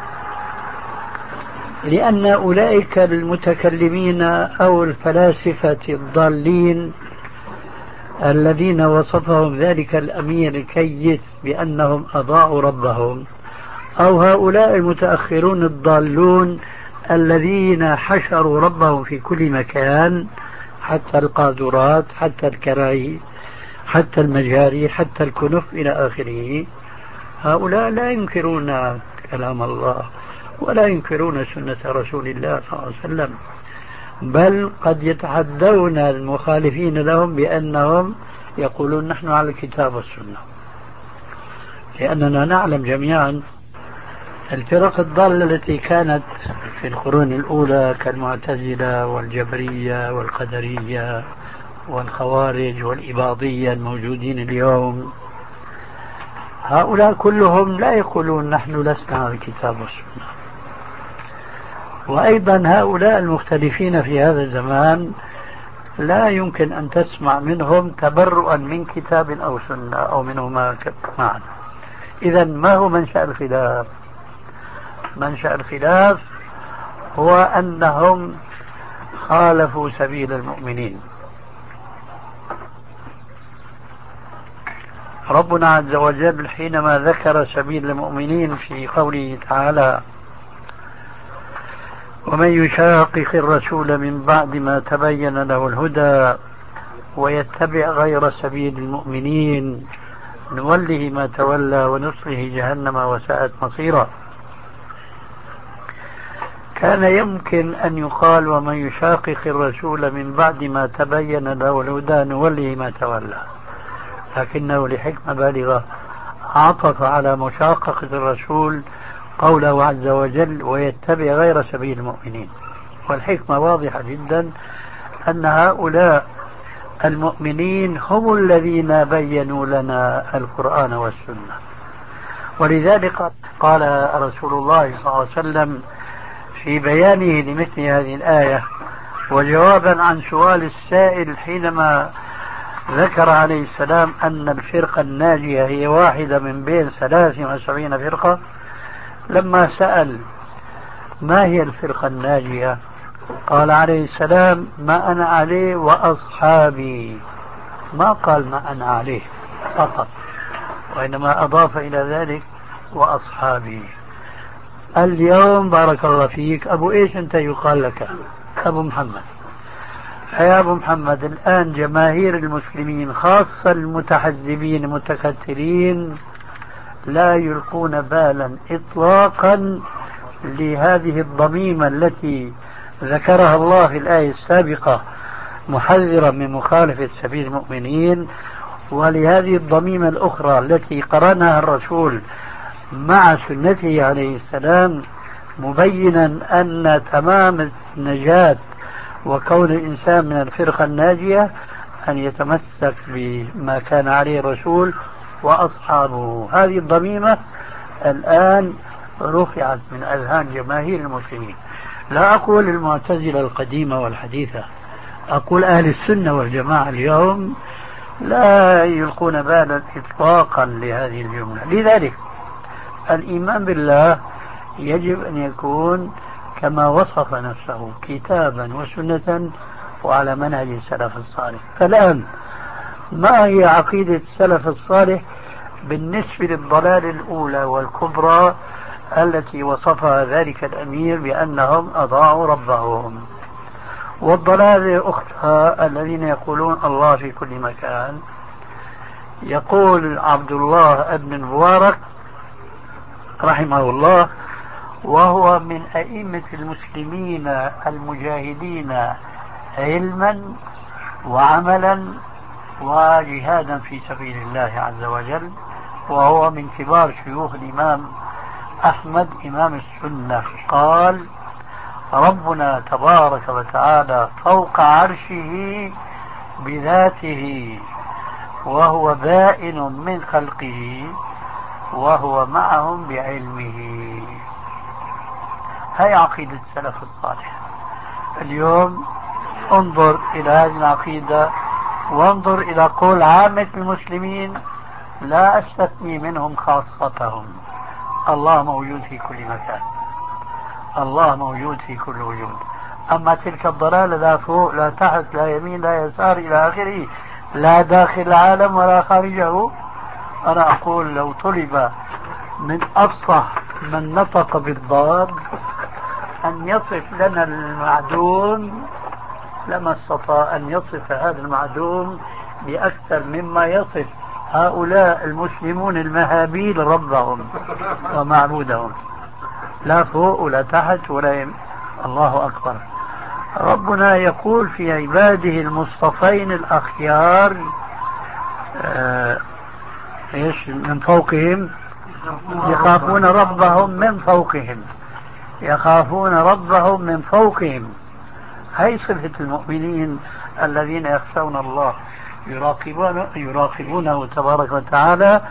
Speaker 3: لأن أولئك المتكلمين أو الفلاسفة الضالين الذين وصفهم ذلك الأمير الكيس بأنهم أضاعوا ربهم، أو هؤلاء المتأخرون الضالون الذين حشروا ربهم في كل مكان، حتى القاذورات، حتى الكراهي، حتى المجاري، حتى الكنف إلى آخره، هؤلاء لا ينكرون كلام الله ولا ينكرون سنة رسول الله صلى الله عليه وسلم، بل قد يتحدون المخالفين لهم بأنهم يقولون نحن على الكتاب والسنة. لأننا نعلم جميعا الفرق الضالة التي كانت في القرون الأولى كالمعتزلة والجبرية والقدرية والخوارج والإباضية الموجودين اليوم، هؤلاء كلهم لا يقولون نحن لسنا على الكتاب والسنة. وأيضا هؤلاء المختلفين في هذا الزمان لا يمكن أن تسمع منهم تبرؤا من كتاب أو سنة أو منهما معا. إذا ما هو منشأ الخلاف؟ منشأ الخلاف هو أنهم خالفوا سبيل المؤمنين. ربنا عز وجل حينما ذكر سبيل المؤمنين في قوله تعالى: ومن يشاقق الرسول من بعد ما تبين له الهدى ويتبع غير سبيل المؤمنين نوله ما تولى ونصله جهنم وساءت مصيرا. كان يمكن أن يقال ومن يشاقق الرسول من بعد ما تبين له الهدى نوله ما تولى، لكنه لحكمة بالغة عطف على مشاققة الرسول قوله عز وجل: ويتبع غير سبيل المؤمنين. والحكمة واضحة جدا، أن هؤلاء المؤمنين هم الذين بينوا لنا القرآن والسنة. ولذلك قال رسول الله صلى الله عليه وسلم في بيانه لمثل هذه الآية وجوابا عن سؤال السائل حينما ذكر عليه السلام أن الفرقة الناجية هي واحدة من بين ثلاث وسبعين فرقة، لما سأل ما هي الفرقة الناجية قال عليه السلام: ما أنا عليه وأصحابي. ما قال ما أنا عليه فقط، وإنما أضاف إلى ذلك وأصحابي. اليوم بارك الله فيك أبو إيش أنت يقال لك؟ أبو محمد. يا أبو محمد، الآن جماهير المسلمين خاصة المتحزبين المتكتلين لا يلقون بالا إطلاقا لهذه الضميمة التي ذكرها الله في الآية السابقة محذرا من مخالفة سبيل المؤمنين، ولهذه الضميمة الأخرى التي قرنها الرسول مع سنته عليه السلام مبينا أن تمام النجاة وكون الإنسان من الفرقة الناجية أن يتمسك بما كان عليه الرسول وأصحابه. هذه الضميمة الآن رفعت من أذهان جماهير المسلمين. لا أقول المعتزلة القديمة والحديثة، أقول أهل السنة والجماعة اليوم لا يلقون بالا إطلاقا لهذه الجملة. لذلك الإيمان بالله يجب أن يكون كما وصف نفسه كتابا وسنة وعلى منهج السلف الصالح. فالآن ما هي عقيدة السلف الصالح بالنسبة للضلال الأولى والكبرى التي وصفها ذلك الأمير بأنهم أضاعوا ربهم؟ والضلال أختها الذين يقولون الله في كل مكان. يقول عبد الله بن المبارك رحمه الله، وهو من أئمة المسلمين المجاهدين علما وعملا وجهادا في سبيل الله عز وجل، وهو من كبار شيوخ الإمام أحمد إمام السنة، قال: ربنا تبارك وتعالى فوق عرشه بذاته وهو بائن من خلقه وهو معهم بعلمه. هاي عقيدة السلف الصالح. اليوم انظر إلى هذه العقيدة وانظر إلى قول عامة المسلمين، لا أستثني منهم خاصتهم: الله موجود في كل مكان، الله موجود في كل وجود. أما تلك الضلالة لا فوق لا تحت لا يمين لا يسار إلى آخره، لا داخل العالم ولا خارجه، أنا أقول لو طلب من أفصح من نطق بالضاد أن يصف لنا المعدوم لما استطاع أن يصف هذا المعدوم بأكثر مما يصف هؤلاء المسلمون المهابيل ربهم ومعبودهم. لا فوق ولا تحت ولا يم... الله أكبر. ربنا يقول في عباده المصطفين الأخيار آه إيش من فوقهم يخافون ربهم من فوقهم، يخافون ربهم من فوقهم. هي صفة المؤمنين الذين يخشون الله، يراقبون يراقبونه تبارك وتعالى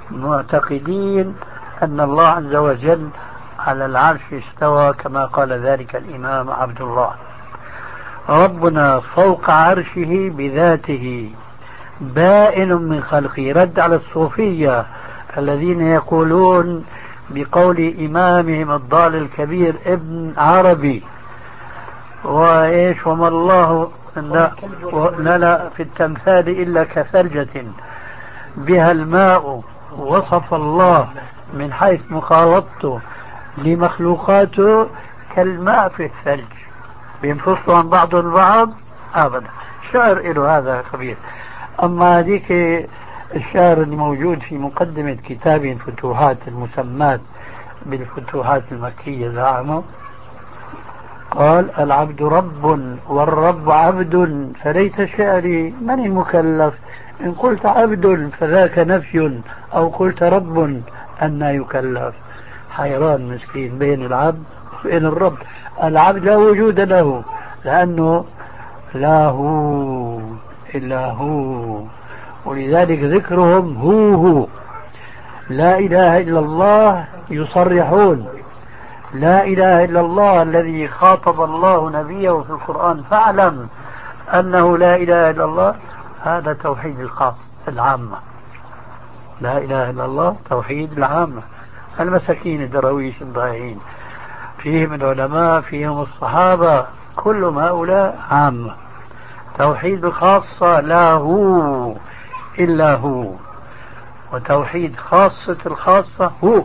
Speaker 3: معتقدين أن الله عز وجل على العرش استوى كما قال ذلك الإمام عبد الله. ربنا فوق عرشه بذاته بائن من خلقه. رد على الصوفية الذين يقولون بقول إمامهم الضال الكبير ابن عربي وإيش وما الله لا, لا, لا في التمثال إلا كثلجة بها الماء. وصف الله من حيث مخالطته لمخلوقاته كالماء في الثلج بينفصلوا عن بعض البعض أبدا. شعر له هذا خبير. أما هذيك الشعر اللي موجود في مقدمة كتاب الفتوحات المسمات بالفتوحات المكية زعمه قال العبد رب والرب عبد فليت شعري من المكلف إن قلت عبد فذاك نفي أو قلت رب أن يكلف. حيران مسكين بين العبد وبين الرب. العبد لا وجود له لأنه لا هو إلا هو، ولذلك ذكرهم هو هو. لا إله إلا الله يصرحون لا إله إلا الله الذي خاطب الله نبيه في القرآن فاعلم أنه لا إله إلا الله. هذا توحيد الخاص العامة. لا إله إلا الله توحيد العامة. المساكين الدرويش الضائعين فيهم العلماء فيهم الصحابة كلهم هؤلاء عامة. توحيد الخاصة لا هو إلا هو، وتوحيد خاصة الخاصة هو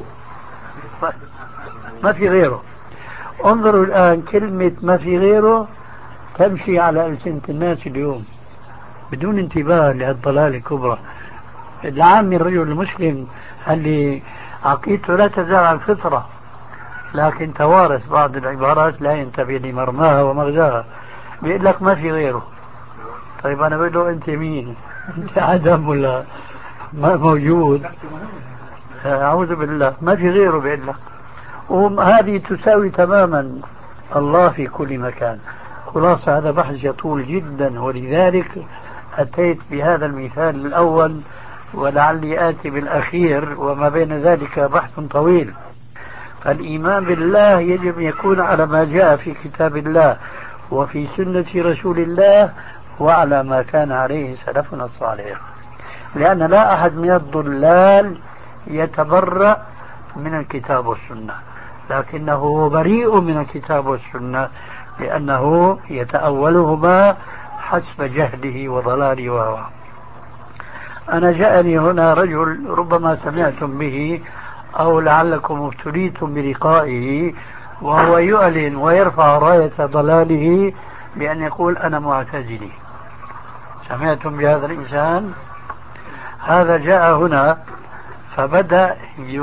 Speaker 3: ما في غيره. انظروا الآن كلمة ما في غيره تمشي على ألسنة الناس اليوم بدون انتباه لهالضلال الكبرى. العام الرجل المسلم اللي عقيدته لا تزال على الفطرة لكن توارث بعض العبارات لا ينتبه لمرماها ومغزاها بيقول لك ما في غيره. طيب أنا بقول له أنت مين؟ أنت عدم ولا ما موجود؟ أعوذ بالله ما في غيره بيقول لك. وهذه تساوي تماما الله في كل مكان. خلاصة هذا بحث يطول جدا ولذلك أتيت بهذا المثال الأول ولعلي آتي بالأخير وما بين ذلك بحث طويل. فالإيمان بالله يجب أن يكون على ما جاء في كتاب الله وفي سنة رسول الله وعلى ما كان عليه سلفنا الصالح، لأن لا أحد من الضلال يتبرأ من الكتاب والسنة لكنه بريء من الكتاب والسنة لأنه يتأولهما حسب جهله وضلاله وهواه. أنا جاءني هنا رجل ربما سمعتم به أو لعلكم ابتليتم بلقائه وهو يعلن ويرفع راية ضلاله بأن يقول أنا معتزلي. سمعتم بهذا الإنسان؟ هذا جاء هنا فبدأ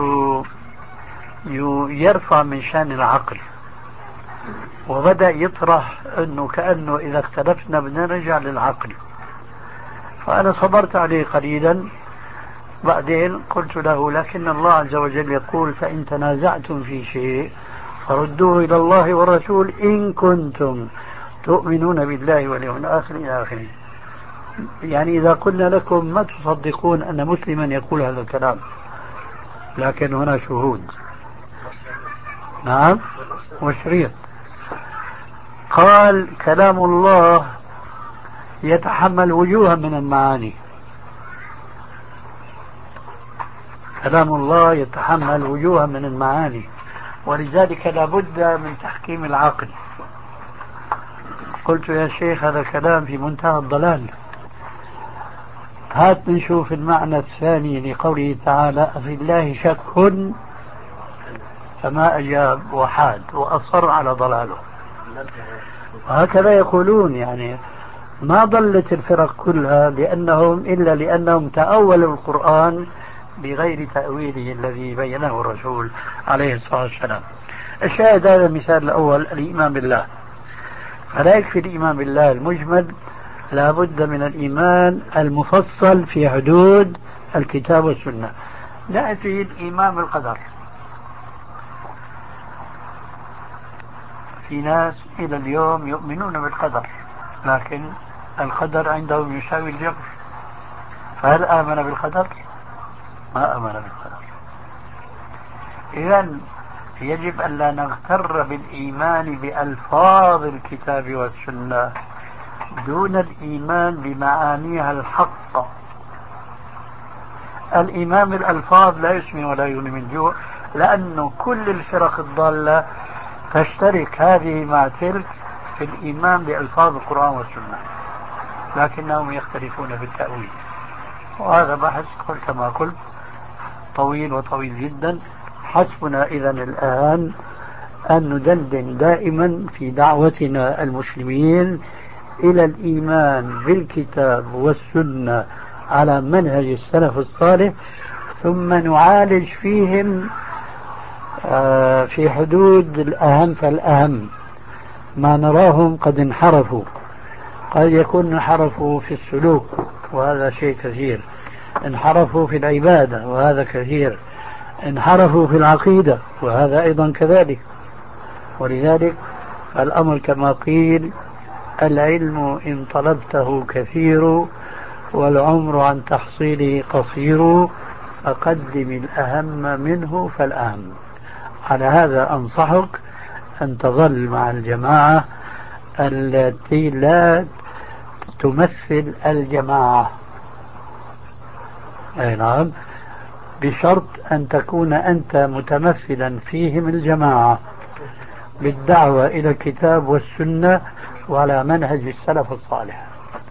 Speaker 3: يرفع من شأن العقل وبدأ يطرح أنه كأنه إذا اختلفنا بدنا نرجع للعقل. فأنا صبرت عليه قليلا بعدين قلت له لكن الله عز وجل يقول فإن تنازعتم في شيء فردوه إلى الله والرسول إن كنتم تؤمنون بالله واليوم الآخر إلى آخره. يعني إذا قلنا لكم ما تصدقون أن مسلما يقول هذا الكلام لكن هنا شهود. نعم وشريط. قال كلام الله يتحمل وجوها من المعاني. كلام الله يتحمل وجوها من المعاني ولذلك لابد من تحكيم العقل. قلت يا شيخ هذا كلام في منتهى الضلال. هات نشوف المعنى الثاني لقوله تعالى أفي الله شك فما أجاب وحاد وأصر على ضلاله. وهكذا يقولون يعني ما ضلت الفرق كلها لأنهم إلا لأنهم تأولوا القرآن بغير تأويله الذي بينه الرسول عليه الصلاة والسلام. الشاهد هذا المثال الأول الإيمان بالله. فلا يكفي الإيمان بالله المجمل لا بد من الإيمان المفصل في حدود الكتاب والسنة. نأتي الإيمان بالقدر. في ناس إلى اليوم يؤمنون بالقدر لكن القدر عندهم يساوي الجبر. فهل آمن بالقدر؟ ما آمن بالقدر. إذن يجب أن لا نغتر بالإيمان بألفاظ الكتاب والسنة دون الإيمان بمعانيها الحق. الإيمان بالألفاظ لا يسمن ولا يغني من جوع، لأنه كل الفرق الضالة تشترك هذه مع تلك في الإيمان بألفاظ القرآن والسنة، لكنهم يختلفون في التأويل. وهذا بحث كما قلت طويل وطويل جدا. حسبنا إذن الآن أن ندندن دائما في دعوتنا المسلمين إلى الإيمان بالكتاب والسنة على منهج السلف الصالح، ثم نعالج فيهم في حدود الأهم فالأهم. ما نراهم قد انحرفوا، قد يكون انحرفوا في السلوك وهذا شيء كثير، انحرفوا في العبادة وهذا كثير، انحرفوا في العقيدة وهذا أيضا كذلك. ولذلك الأمر كما قيل: العلم إن طلبته كثير والعمر عن تحصيله قصير، فقدم الأهم منه فالأهم. على هذا أنصحك أن تظل مع الجماعة التي لا تمثل الجماعة، أي نعم، بشرط أن تكون أنت متمثلا فيهم الجماعة بالدعوة إلى الكتاب والسنة وعلى منهج السلف الصالح.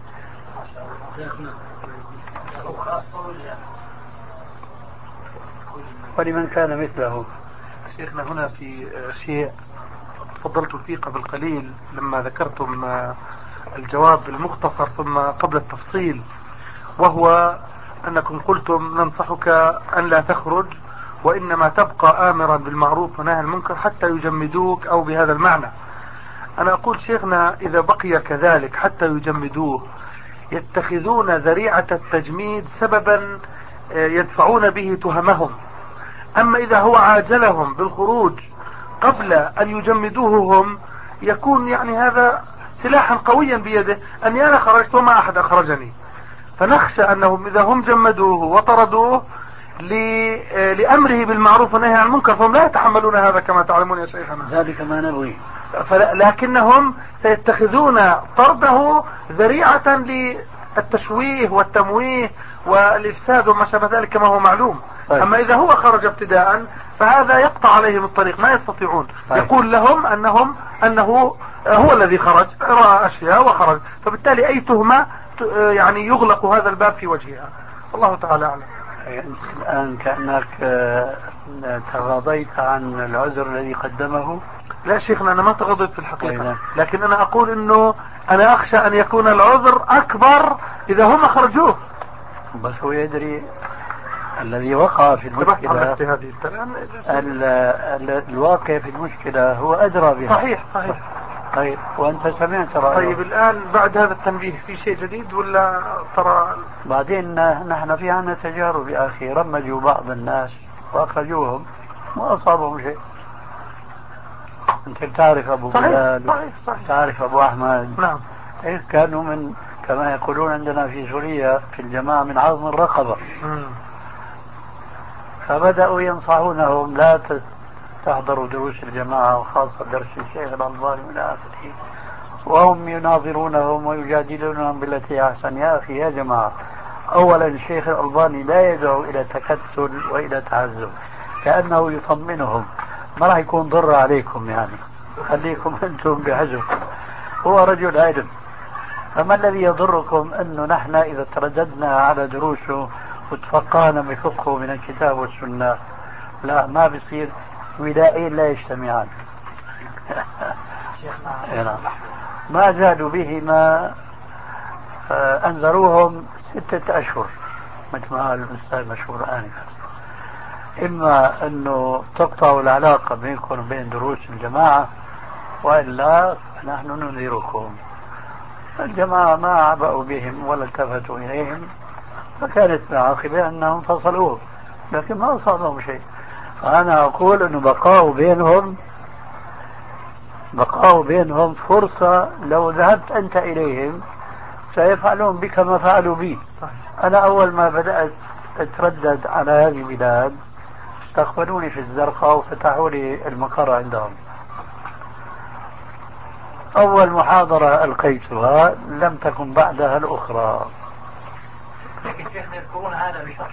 Speaker 3: ولمن كان مثله.
Speaker 5: شيخنا هنا في شيء تفضلت فيه قبل قليل لما ذكرتم الجواب المختصر ثم قبل التفصيل، وهو أنكم قلتم: ننصحك أن لا تخرج وإنما تبقى آمرا بالمعروف ونهى عن المنكر حتى يجمدوك، أو بهذا المعنى. أنا أقول شيخنا إذا بقي كذلك حتى يجمدوه يتخذون ذريعة التجميد سببا يدفعون به تهمهم. أما إذا هو عاجلهم بالخروج قبل أن يجمدوه هم، يكون يعني هذا سلاحا قويا بيده، أني أنا خرجت وما أحد أخرجني. فنخشى أنهم إذا هم جمدوه وطردوه لأمره بالمعروف والنهي عن المنكر فهم لا يتحملون هذا كما تعلمون يا شيخنا.
Speaker 3: ذلك ما نبغي.
Speaker 5: لكنهم سيتخذون طرده ذريعة للتشويه والتمويه والإفساد وما شابه ذلك كما هو معلوم. طيب. أما إذا هو خرج ابتداء فهذا يقطع عليهم الطريق، ما يستطيعون. طيب. يقول لهم أنهم أنه هو الذي خرج، رأى أشياء وخرج، فبالتالي أي تهمة يعني يغلق هذا الباب في وجهها. الله تعالى أعلم.
Speaker 3: الآن كأنك تغاضيت عن العذر الذي قدمه.
Speaker 5: لا شيخنا أنا ما تغضيت في الحقيقة، لكن أنا أقول أنه أنا أخشى أن يكون العذر أكبر إذا هم خرجوه.
Speaker 3: بس هو يدري الذي وقع في المشكلة، الواقع في المشكلة هو أدرى بها.
Speaker 5: صحيح صحيح.
Speaker 3: طيب وأنت سمعت رأيه.
Speaker 5: طيب الآن بعد هذا التنبيه في شيء جديد ولا ترى؟
Speaker 3: بعدين نحن في عنا تجارب يا أخي، رمجوا بعض الناس وأخرجوهم ما أصابهم شيء. أنت تعرف أبو بلال،
Speaker 5: صحيح صحيح.
Speaker 3: تعرف أبو أحمد.
Speaker 5: نعم.
Speaker 3: إيه كانوا من كما يقولون عندنا في سوريا في الجماعة من عظم الرقبة. م. فبدأوا ينصحونهم: لا تحضروا دروس الجماعة وخاصة درس الشيخ الألباني من آخره، وهم يناظرونهم ويجادلونهم بالتي أحسن. يا أخي يا جماعة، أولا الشيخ الألباني لا يدعو إلى تكتل وإلى تعزز، كأنه يطمنهم ما راح يكون ضر عليكم، يعني خليكم أنتم بحزبكم. هو رجل علم، فما الذي يضركم أنه نحن إذا ترددنا على دروسه وتفقهنا بفقه من الكتاب والسنة؟ لا، ما بيصير ولائين لا يجتمعان. ما زالوا بهما، أنذروهم ستة أشهر مثل ما قال الأستاذ مشهور آنفا، إما أنه تقطعوا العلاقة بينكم وبين دروس الجماعة وإلا نحن ننذركم. الجماعة ما عبأوا بهم ولا التفتوا إليهم، فكانت العاقبة أنهم فصلوه، لكن ما أصابهم شيء. فأنا أقول أنه بقاوا بينهم بقاوا بينهم فرصة، لو ذهبت أنت إليهم سيفعلون بك ما فعلوا بي. أنا أول ما بدأت اتردد على هذه البلاد استقبلوني في الزرقاء وفتحوا لي المقر عندهم. أول محاضرة ألقيتها لم تكن بعدها الأخرى.
Speaker 4: لكن شيخنا يذكرون هذا بشر.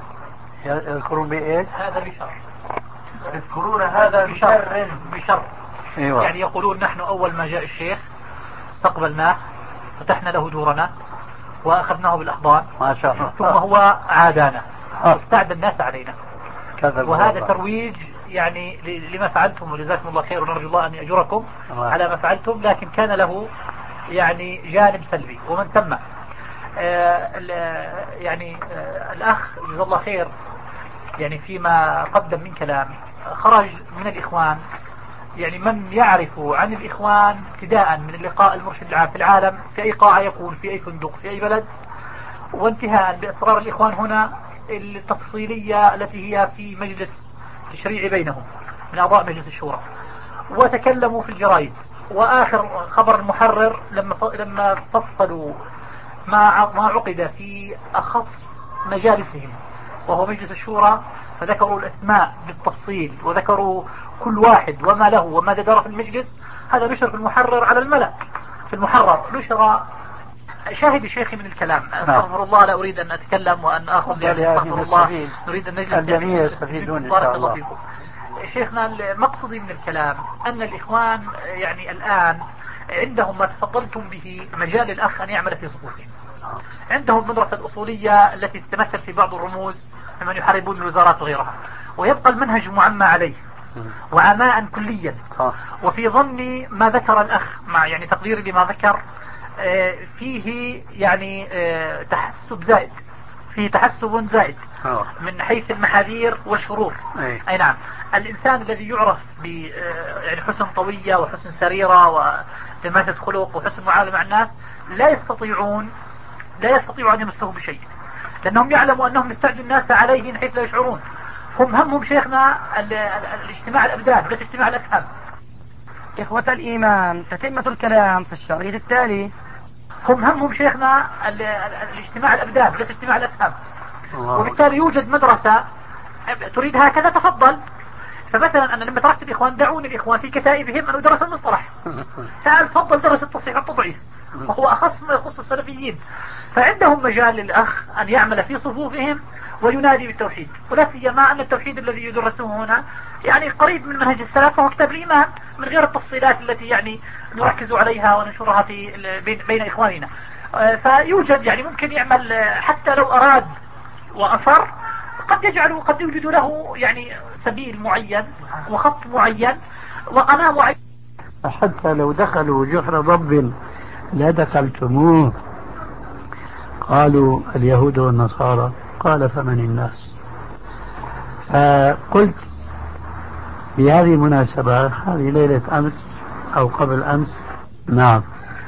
Speaker 3: يذكرون بإيش؟
Speaker 4: هذا بشر.
Speaker 5: يذكرون هذا بشر
Speaker 4: بشر.
Speaker 3: أيوة.
Speaker 4: يعني يقولون نحن أول ما جاء الشيخ استقبلناه، فتحنا له دورنا وأخذناه بالأحضان،
Speaker 3: ما شاء الله.
Speaker 4: ثم هو عادانا واستعدى الناس علينا. وهذا ترويج يعني لما فعلتم، وجزاكم الله خير، ونرجو الله أن يأجركم على ما فعلتم، لكن كان له يعني جانب سلبي. ومن ثم آه يعني آه الأخ جزاه الله خير يعني فيما قدم من كلام خرج من الإخوان، يعني من يعرف عن الإخوان ابتداء من اللقاء المرشد العام في العالم في أي قاعة يكون، في أي فندق، في أي بلد، وانتهاء بأسرار الإخوان هنا التفصيلية التي هي في مجلس تشريعي بينهم من أعضاء مجلس الشورى، وتكلموا في الجرائد. وآخر خبر المحرر لما لما فصلوا ما ما عقد في أخص مجالسهم وهو مجلس الشورى، فذكروا الأسماء بالتفصيل وذكروا كل واحد وما له وما دار في المجلس. هذا نشر في المحرر على الملأ في المحرر، نشر شاهد شيخي من الكلام. استغفر الله، لا أريد أن أتكلم وأن أخذ يعني استغفر الله، نريد أن نجلس
Speaker 3: الجميع يستفيدون.
Speaker 4: بارك الله فيكم. شيخنا المقصدي من الكلام أن الإخوان يعني الآن عندهم ما تفضلتم به مجال الأخ أن يعمل في صفوفهم. عندهم المدرسة الأصولية التي تتمثل في بعض الرموز ممن يحاربون الوزارات وغيرها، ويبقى المنهج معمى عليه وعماء كليا. وفي ظني ما ذكر الأخ مع يعني تقديري لما ذكر فيه يعني تحسب زائد، فيه تحسب زائد من حيث المحاذير والشرور. أي نعم. الإنسان الذي يعرف ب يعني حسن طوية وحسن سريرة وجماعة خلق وحسن معاملة مع الناس لا يستطيعون لا يستطيعوا أن يمسوه بشيء، لأنهم يعلموا أنهم يستعدوا الناس عليه من حيث لا يشعرون. هم همهم شيخنا الاجتماع الأبدان وليس اجتماع الأفهام.
Speaker 1: إخوة الإيمان، تتمة الكلام في الشريط التالي.
Speaker 4: هم همهم شيخنا الاجتماع الأبدان وليس اجتماع الأفهام. وبالتالي يوجد مدرسة تريد هكذا تفضل. فمثلا أنا لما تركت الإخوان دعوني الإخوان في كتائبهم أن أدرس المصطلح، تعال تفضل درس التصحيح والتضعيف وهو أخص ما يخص السلفيين. فعندهم مجال للأخ أن يعمل في صفوفهم وينادي بالتوحيد، ولا سيما أن التوحيد الذي يدرسه هنا يعني قريب من منهج السلف وهو كتاب الإيمان من غير التفصيلات التي يعني نركز عليها وننشرها في بين, بين إخواننا. فيوجد يعني ممكن يعمل حتى لو أراد وأصر قد يجعل قد يوجد له يعني سبيل معين وخط معين وقناة معينة.
Speaker 3: حتى لو دخلوا جحر ضب لا دخلتموه. قالوا اليهود والنصارى، قال فمن الناس. فقلت بهذه المناسبة، هذه ليلة أمس أو قبل أمس، نعم،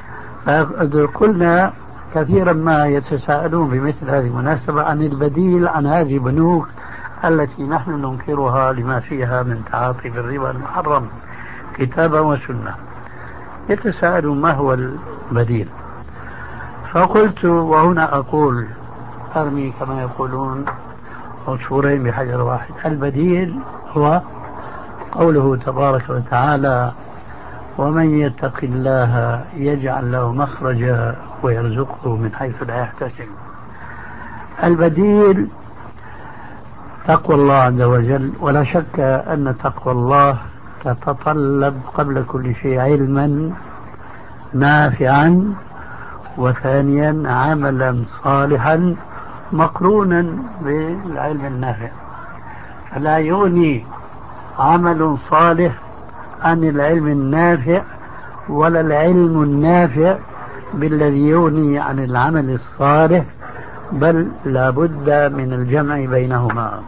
Speaker 3: قلنا كثيرا ما يتساءلون بمثل هذه المناسبة عن البديل عن هذه البنوك التي نحن ننكرها لما فيها من تعاطي بالربا المحرم كتابا وسنة. يتساءلون ما هو البديل. فقلت وهنا أقول أرمي كما يقولون عصفورين بحجر واحد. البديل هو قوله تبارك وتعالى ومن يتق الله يجعل له مخرجا ويرزقه من حيث لا يحتسب. البديل تقوى الله عز وجل، ولا شك أن تقوى الله تتطلب قبل كل شيء علما نافعا، وثانيا عملا صالحا مقرونا بالعلم النافع. فلا يغني عمل صالح عن العلم النافع، ولا العلم النافع بالذي يغني عن العمل الصالح، بل لا بد من الجمع بينهما.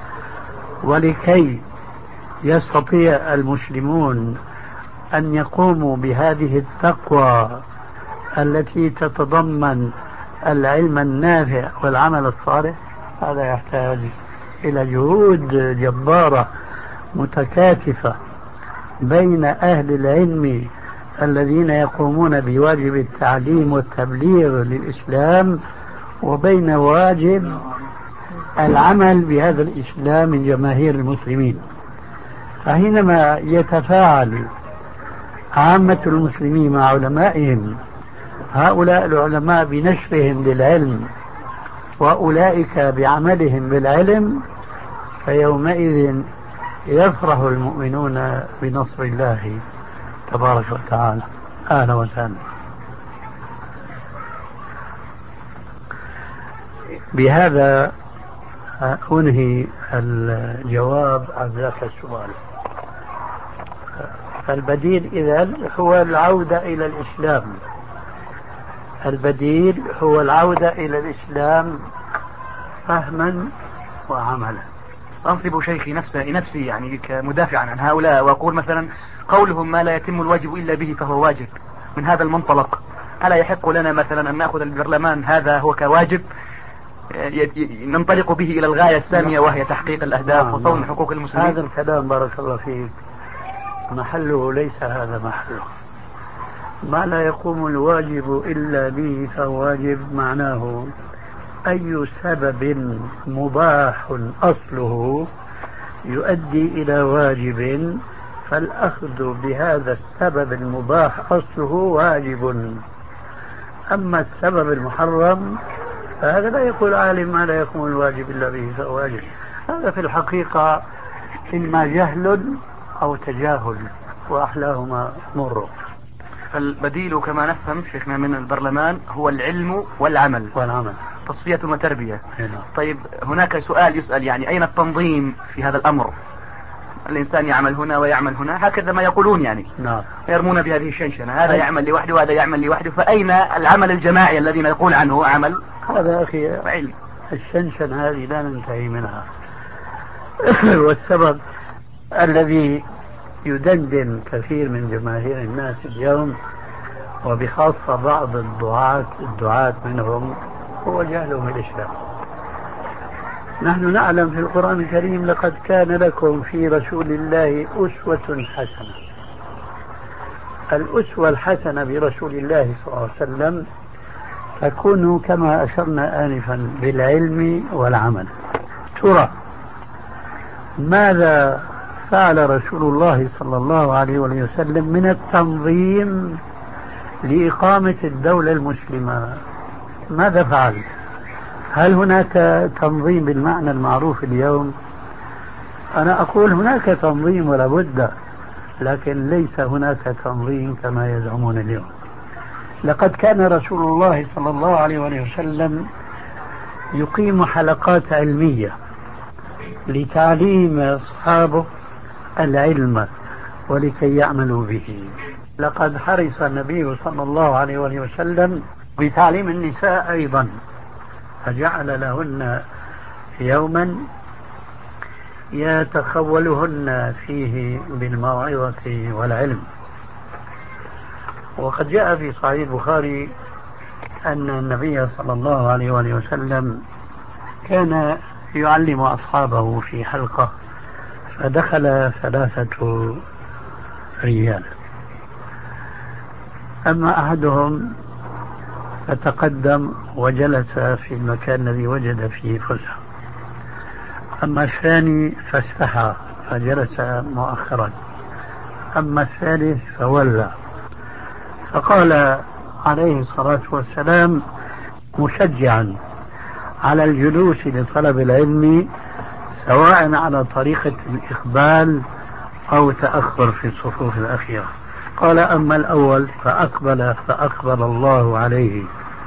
Speaker 3: ولكي يستطيع المسلمون أن يقوموا بهذه التقوى التي تتضمن العلم النافع والعمل الصالح، هذا يحتاج إلى جهود جبارة متكاتفة بين أهل العلم الذين يقومون بواجب التعليم والتبليغ للإسلام، وبين واجب العمل بهذا الإسلام من جماهير المسلمين. فحينما يتفاعل عامة المسلمين مع علمائهم، هؤلاء العلماء بنشرهم للعلم وأولئك بعملهم بالعلم، فيومئذ يفرح المؤمنون بنصر الله تبارك وتعالى. أهلا وسهلا. بهذا أنهي الجواب عن ذاك السؤال. البديل إذن هو العودة إلى الإسلام. البديل هو العودة إلى الإسلام فهما وعملا.
Speaker 2: سأنصب شيخي نفسي نفسي يعني كمدافعا عن هؤلاء، وأقول مثلا قولهم ما لا يتم الواجب إلا به فهو واجب. من هذا المنطلق ألا يحق لنا مثلا أن نأخذ البرلمان هذا هو كواجب ننطلق به إلى الغاية السامية وهي تحقيق الأهداف وصون حقوق المسلمين؟
Speaker 3: هذا الكلام بارك الله فيك محله ليس هذا محله. ما لا يقوم الواجب إلا به فهو واجب، معناه أي سبب مباح أصله يؤدي إلى واجب، فالأخذ بهذا السبب المباح أصله واجب. أما السبب المحرم فهذا لا يقول عالم ما لا يقوم الواجب إلا به فهو واجب. هذا في الحقيقة إما جهل أو تجاهل، وأحلاهما مر.
Speaker 2: فالبديل كما نفهم شيخنا من البرلمان هو العلم والعمل
Speaker 3: والعمل
Speaker 2: تصفية وتربية.
Speaker 3: هنا.
Speaker 2: طيب هناك سؤال يسأل، يعني أين التنظيم في هذا الأمر؟ الإنسان يعمل هنا ويعمل هنا هكذا ما يقولون يعني.
Speaker 3: نعم.
Speaker 2: يرمون بهذه الشنشنة، هذا يعمل لوحده وهذا يعمل لوحده، فأين العمل الجماعي الذي نقول عنه عمل؟
Speaker 3: هذا أخي
Speaker 2: علم.
Speaker 3: الشنشن هذه لا ننتهي منها. والسبب الذي يدندن كثير من جماهير الناس اليوم وبخاصة بعض الدعاة الدعاة منهم هو جهلهم الإسلام. نحن نعلم في القرآن الكريم لقد كان لكم في رسول الله أسوة حسنة. الأسوة الحسنة برسول الله صلى الله عليه وسلم تكون كما أشرنا آنفا بالعلم والعمل. ترى ماذا فعل رسول الله صلى الله عليه وسلم من التنظيم لإقامة الدولة المسلمة؟ ماذا فعل؟ هل هناك تنظيم بالمعنى المعروف اليوم؟ أنا أقول هناك تنظيم ولا بد، لكن ليس هناك تنظيم كما يزعمون اليوم. لقد كان رسول الله صلى الله عليه وسلم يقيم حلقات علمية لتعليم أصحابه العلم ولكي يعملوا به. لقد حرص النبي صلى الله عليه وسلم بتعليم النساء أيضا، فجعل لهن يوما يتخولهن فيه بالموعظة والعلم. وقد جاء في صحيح البخاري أن النبي صلى الله عليه وسلم كان يعلم أصحابه في حلقة، فدخل ثلاثة رجال، أما أحدهم فتقدم وجلس في المكان الذي وجد فيه فسحة، أما الثاني فاستحى فجلس مؤخرا، أما الثالث فولى. فقال عليه الصلاة والسلام مشجعا على الجلوس لطلب العلم سواء على طريقة الإقبال أو تأخر في الصفوف الأخيرة، قال أما الأول فأقبل فأقبل الله عليه،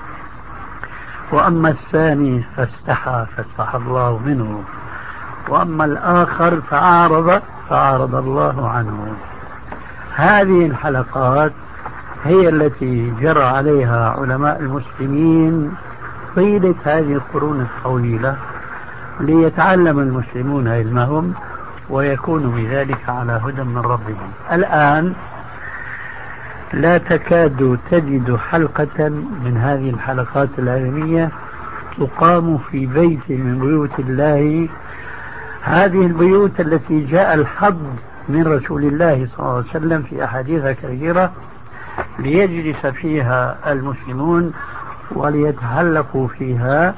Speaker 3: وأما الثاني فاستحى فاستحى الله منه، وأما الآخر فأعرض فأعرض الله عنه. هذه الحلقات هي التي جرى عليها علماء المسلمين طيلة هذه القرون الطويلة ليتعلم المسلمون علمهم ويكونوا بذلك على هدى من ربهم. الآن لا تكاد تجد حلقة من هذه الحلقات العلمية تقام في بيت من بيوت الله، هذه البيوت التي جاء الحظ من رسول الله صلى الله عليه وسلم في أحاديث كثيرة ليجلس فيها المسلمون وليتحلقوا فيها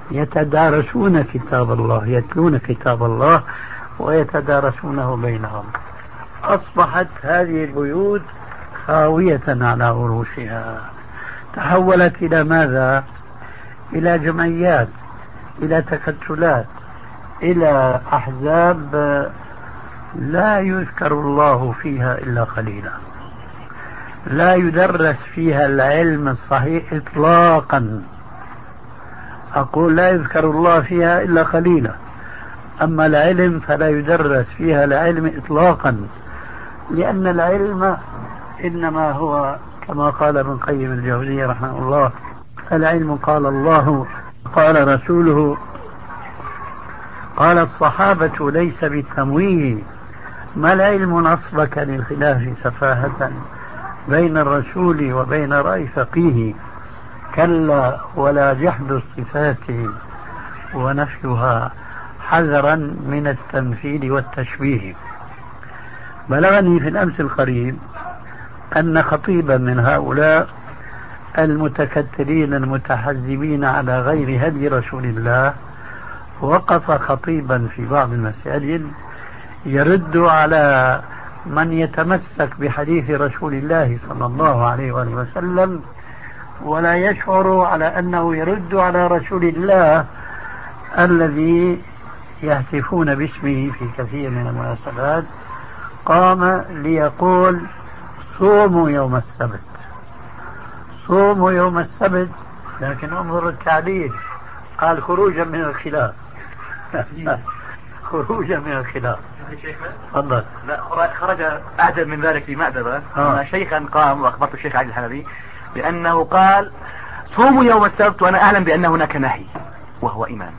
Speaker 3: يتدارسون كتاب الله، يتلون كتاب الله ويتدارسونه بينهم. أصبحت هذه البيوت خاوية على عروشها، تحولت إلى ماذا؟ إلى جمعيات، إلى تكتلات، إلى أحزاب لا يذكر الله فيها إلا قليلا، لا يدرس فيها العلم الصحيح إطلاقا. أقول لا يذكر الله فيها إلا قليلا، أما العلم فلا يدرس فيها العلم إطلاقا، لأن العلم إنما هو كما قال ابن قيم الجوزية رحمه الله: العلم قال الله قال رسوله قال الصحابة ليس بالتمويه، ما العلم نصبك للخلاف سفاهة بين الرسول وبين رأي فقيه، كلا ولا جحد الصفات ونفيها حذرا من التمثيل والتشبيه. بلغني في الأمس القريب أن خطيبا من هؤلاء المتكتلين المتحزبين على غير هدي رسول الله وقف خطيبا في بعض المساجد يرد على من يتمسك بحديث رسول الله صلى الله عليه وآله وسلم ولا يشعر على أنه يرد على رسول الله الذي يهتفون باسمه في كثير من المناسبات. قام ليقول: صوموا يوم السبت، صوموا يوم السبت، لكن انظر التعليل، قال خروجا من الخلاف. خروجا من الخلاف. تفضل.
Speaker 2: لا، خرج أعجب من ذلك في مأدبة أن شيخا قام وأخبرت الشيخ علي الحلبي بأنه قال: صوموا يوم السبت وأنا أعلم بأن هناك نهي، وهو إمام.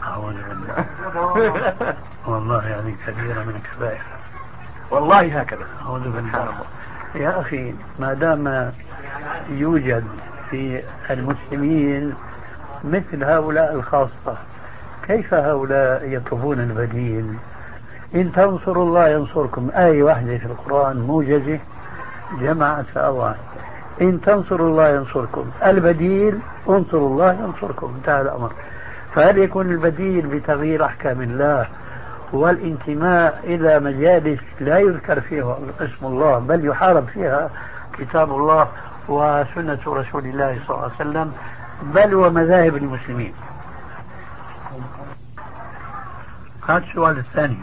Speaker 3: والله يعني كبيرة من الكبائر،
Speaker 2: والله هكذا.
Speaker 3: أعوذ بالله. يا أخي، ما دام يوجد في المسلمين مثل هؤلاء الخاصة، كيف هؤلاء يطلبون البديل؟ إن تنصروا الله ينصركم، آية واحدة في القرآن موجزة جمعت فأوعى. إن تنصروا الله ينصركم، البديل انصروا الله ينصركم، انتهى الأمر. فهل يكون البديل بتغيير أحكام الله والانتماء إلى مجالس لا يذكر فيها اسم الله بل يحارب فيها كتاب الله وسنة رسول الله صلى الله عليه وسلم بل ومذاهب المسلمين؟ هذا السؤال الثاني.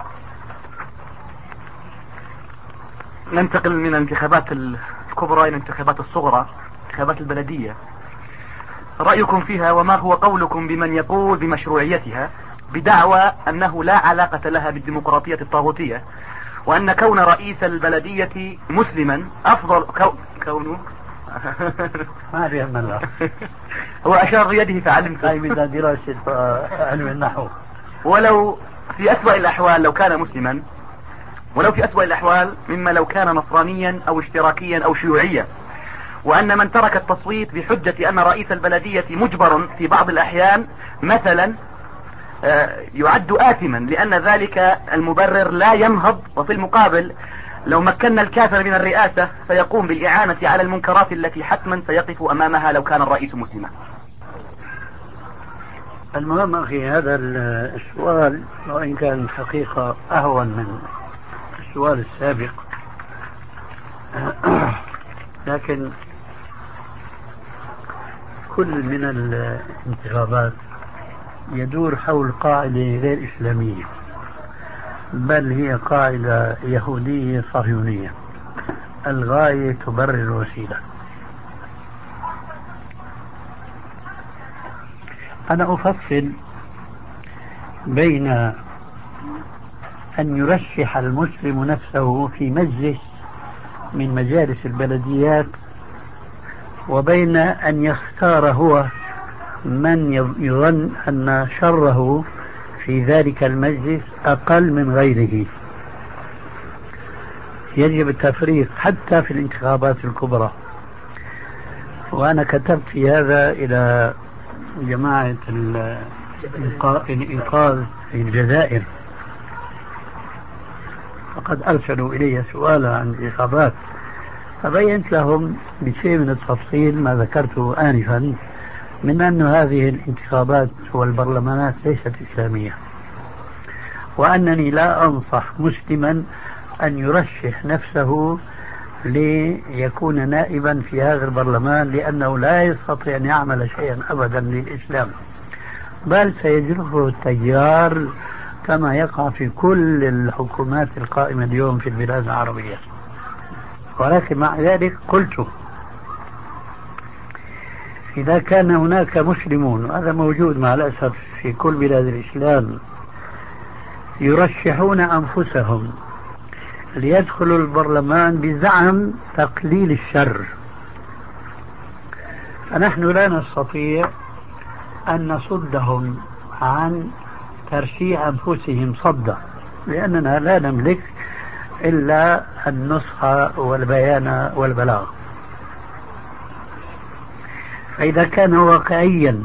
Speaker 2: ننتقل من الانتخابات الكبرى إلى الانتخابات الصغرى، انتخابات البلدية. رأيكم فيها وما هو قولكم بمن يقول بمشروعيتها بدعوى أنه لا علاقة لها بالديمقراطية الطاغوتية، وأن كون رئيس البلدية مسلما أفضل كو... كونه
Speaker 3: ما بيهم الله.
Speaker 2: هو أشار بيده فعلمت.
Speaker 3: هاي بدأ دراسة علم النحو.
Speaker 2: ولو في أسوأ الأحوال لو كان مسلما، ولو في أسوأ الأحوال مما لو كان نصرانيا أو اشتراكيا أو شيوعيا، وأن من ترك التصويت بحجة أن رئيس البلدية مجبر في بعض الأحيان مثلا يعد آثما لأن ذلك المبرر لا ينهض، وفي المقابل لو مكنا الكافر من الرئاسة سيقوم بالإعانة على المنكرات التي حتما سيقف أمامها لو كان الرئيس مسلما.
Speaker 3: المهم أخي، هذا السؤال وإن كان الحقيقة أهون من السؤال السابق، لكن كل من الانتخابات يدور حول قاعدة غير إسلامية، بل هي قاعدة يهودية صهيونية: الغاية تبرر الوسيلة. أنا أفصل بين أن يرشح المسلم نفسه في مجلس من مجالس البلديات وبين أن يختار هو من يظن أن شره في ذلك المجلس أقل من غيره. يجب التفريق حتى في الانتخابات الكبرى، وأنا كتبت في هذا إلى جماعة الإنقاذ في الجزائر، فقد أرسلوا إلي سؤالا عن الانتخابات، فبينت لهم بشيء من التفصيل ما ذكرته آنفا من أن هذه الانتخابات والبرلمانات ليست إسلامية، وأنني لا أنصح مسلما أن يرشح نفسه ليكون نائبا في هذا البرلمان، لأنه لا يستطيع أن يعمل شيئا أبدا للإسلام، بل سيجره التيار كما يقع في كل الحكومات القائمة اليوم في البلاد العربية. ولكن مع ذلك قلت إذا كان هناك مسلمون، وهذا موجود مع الأسف في كل بلاد الإسلام، يرشحون أنفسهم ليدخلوا البرلمان بزعم تقليل الشر، فنحن لا نستطيع أن نصدهم عن ترشيح أنفسهم صدا، لأننا لا نملك إلا النصح والبيان والبلاغ. فإذا كان واقعيا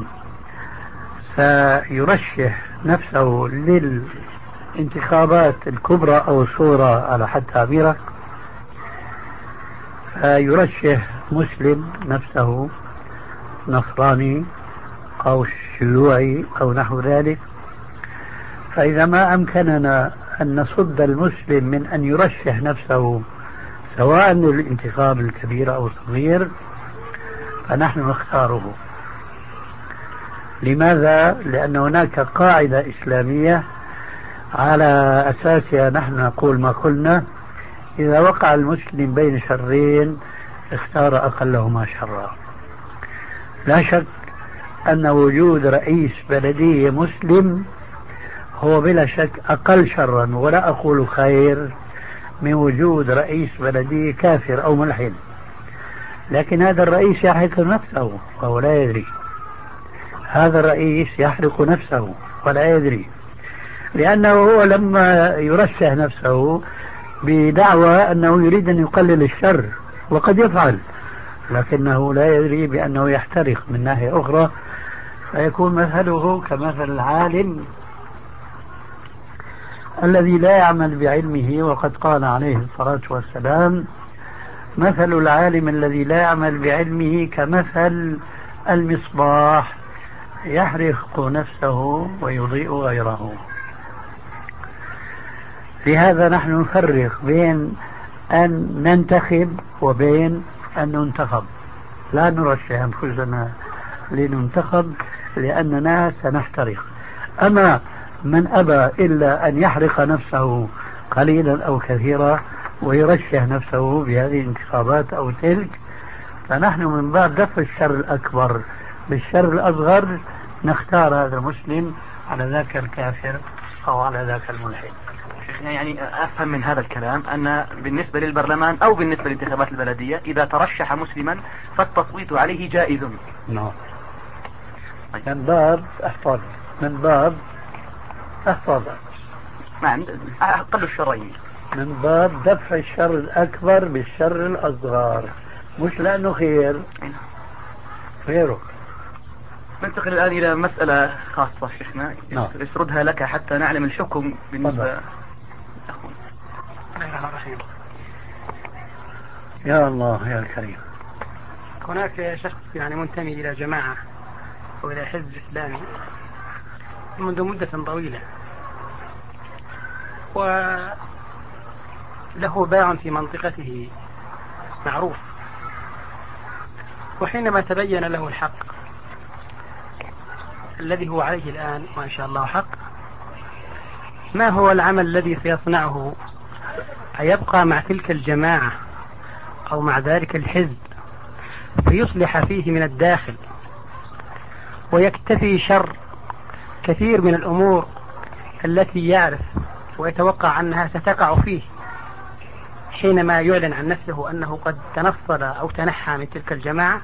Speaker 3: سيرشح نفسه للانتخابات الكبرى أو الصغرى على حد تعبيره، فيرشح مسلم نفسه نصراني أو شيوعي أو نحو ذلك. فإذا ما أمكننا أن نصد المسلم من أن يرشح نفسه سواء للانتخاب الكبير أو الصغير، فنحن نختاره. لماذا؟ لأن هناك قاعدة إسلامية على أساسها نحن نقول ما قلنا: إذا وقع المسلم بين شرين اختار أقلهما شرا. لا شك أن وجود رئيس بلدية مسلم هو بلا شك أقل شرا، ولا أقول خير، من وجود رئيس بلدية كافر أو ملحد. لكن هذا الرئيس يحرق نفسه وهو لا يدري، هذا الرئيس يحرق نفسه ولا يدري، لأنه هو لما يرشح نفسه بدعوى أنه يريد أن يقلل الشر، وقد يفعل، لكنه لا يدري بأنه يحترق من ناحية أخرى، فيكون مثله كمثل العالم الذي لا يعمل بعلمه. وقد قال عليه الصلاة والسلام: مثل العالم الذي لا يعمل بعلمه كمثل المصباح يحرق نفسه ويضيء غيره. لهذا نحن نفرق بين أن ننتخب وبين أن ننتخب. لا نرشح أنفسنا لننتخب لأننا سنحترق. أما من أبى إلا أن يحرق نفسه قليلا أو كثيرا ويرشح نفسه بهذه الانتخابات أو تلك، فنحن من باب دفع الشر الأكبر بالشر الأصغر نختار هذا المسلم على ذاك الكافر أو على ذاك الملحد.
Speaker 2: يعني أفهم من هذا الكلام أن بالنسبة للبرلمان أو بالنسبة للانتخابات البلدية إذا ترشح مسلما فالتصويت عليه جائز.
Speaker 3: نعم. من باب احفظ من باب احفظ
Speaker 2: نعم أقل الشرين، من
Speaker 3: باب دفع الشر الأكبر بالشر الأصغر، مش لأنه خير غيره.
Speaker 2: ننتقل الآن إلى مسألة خاصة شيخنا يسردها لك حتى نعلم الحكم بالنسبة أخونا.
Speaker 3: يا الله يا الكريم.
Speaker 1: هناك شخص يعني منتمي إلى جماعة أو إلى حزب إسلامي منذ مدة طويلة، وله باع في منطقته معروف، وحينما تبين له الحق الذي هو عليه الآن ما شاء الله حق، ما هو العمل الذي سيصنعه؟ أيبقى مع تلك الجماعة أو مع ذلك الحزب فيصلح فيه من الداخل ويكتفي شر كثير من الأمور التي يعرف ويتوقع أنها ستقع فيه حينما يعلن عن نفسه أنه قد تنصل أو تنحى من تلك الجماعة،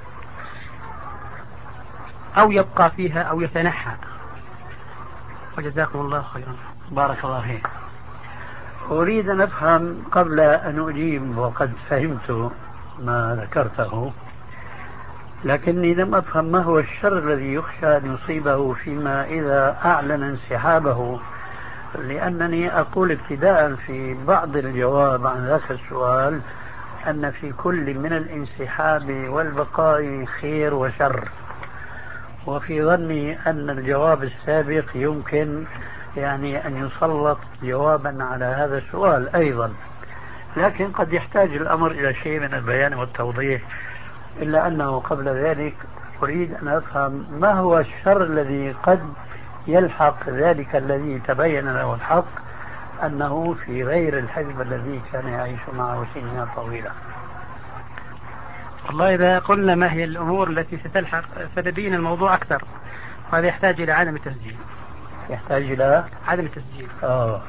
Speaker 1: أو يبقى فيها أو يتنحى؟ وجزاكم الله خيرا.
Speaker 3: بارك الله فيك. أريد أن أفهم قبل أن أجيب، وقد فهمت ما ذكرته، لكني لم أفهم ما هو الشر الذي يخشى أن يصيبه فيما إذا أعلن انسحابه، لأنني أقول ابتداء في بعض الجواب عن ذاك السؤال أن في كل من الانسحاب والبقاء خير وشر، وفي ظني أن الجواب السابق يمكن يعني أن يسلط جوابا على هذا السؤال أيضا، لكن قد يحتاج الأمر إلى شيء من البيان والتوضيح. إلا أنه قبل ذلك أريد أن أفهم ما هو الشر الذي قد يلحق ذلك الذي تبين له الحق أنه في غير الحزب الذي كان يعيش معه سنين طويلة.
Speaker 6: والله إذا قلنا ما هي الأمور التي ستلحق ستبين الموضوع أكثر، وهذا يحتاج إلى عدم التسجيل.
Speaker 3: يحتاج إلى
Speaker 6: عدم التسجيل.
Speaker 3: آه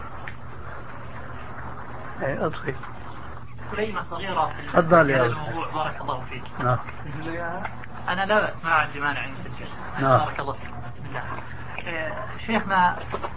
Speaker 3: أطفي
Speaker 4: كلمة صغيرة في
Speaker 3: تفضل يا
Speaker 4: الموضوع. بارك الله فيك.
Speaker 3: نعم.
Speaker 4: أنا لا أسمع عندي مانع أن يسجل.
Speaker 3: نعم.
Speaker 4: بارك الله فيك. بسم الله. آه شيخنا،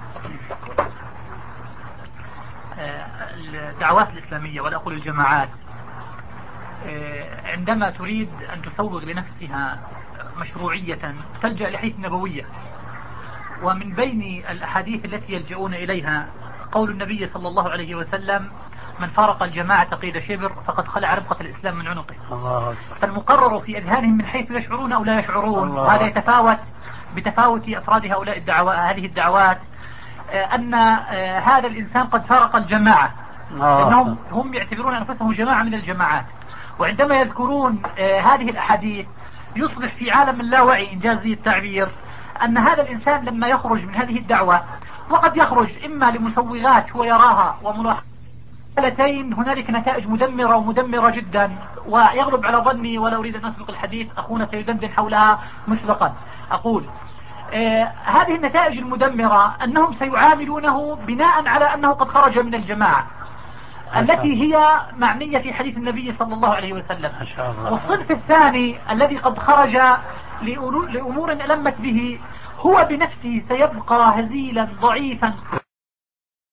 Speaker 4: آه الدعوات الإسلامية ولا أقول الجماعات، آه عندما تريد أن تسوغ لنفسها مشروعية تلجأ لحيث النبوية، ومن بين الأحاديث التي يلجؤون إليها قول النبي صلى الله عليه وسلم: من فارق الجماعة قيد شبر فقد خلع ربقة الإسلام من عنقه.
Speaker 3: الله.
Speaker 4: فالمقرر في أذهانهم من حيث يشعرون أو لا يشعرون، وهذا يتفاوت بتفاوت أفراد هؤلاء الدعوات هذه الدعوات، أن هذا الإنسان قد فارق الجماعة، لأنهم هم يعتبرون أنفسهم جماعة من الجماعات. وعندما يذكرون هذه الأحاديث يصبح في عالم اللاوعي إنجاز التعبير أن هذا الإنسان لما يخرج من هذه الدعوة، وقد يخرج إما لمسوغات هو يراها وملاحظتين، هنالك نتائج مدمرة ومدمرة جدا، ويغلب على ظني ولا أريد أن أسبق الحديث، أخونا سيدندن حولها مسبقا. أقول آه هذه النتائج المدمرة أنهم سيعاملونه بناء على أنه قد خرج من الجماعة التي هي معنية في حديث النبي صلى الله عليه وسلم. والصنف الثاني الذي قد خرج لأمور ألمت به هو بنفسه سيبقى هزيلا ضعيفا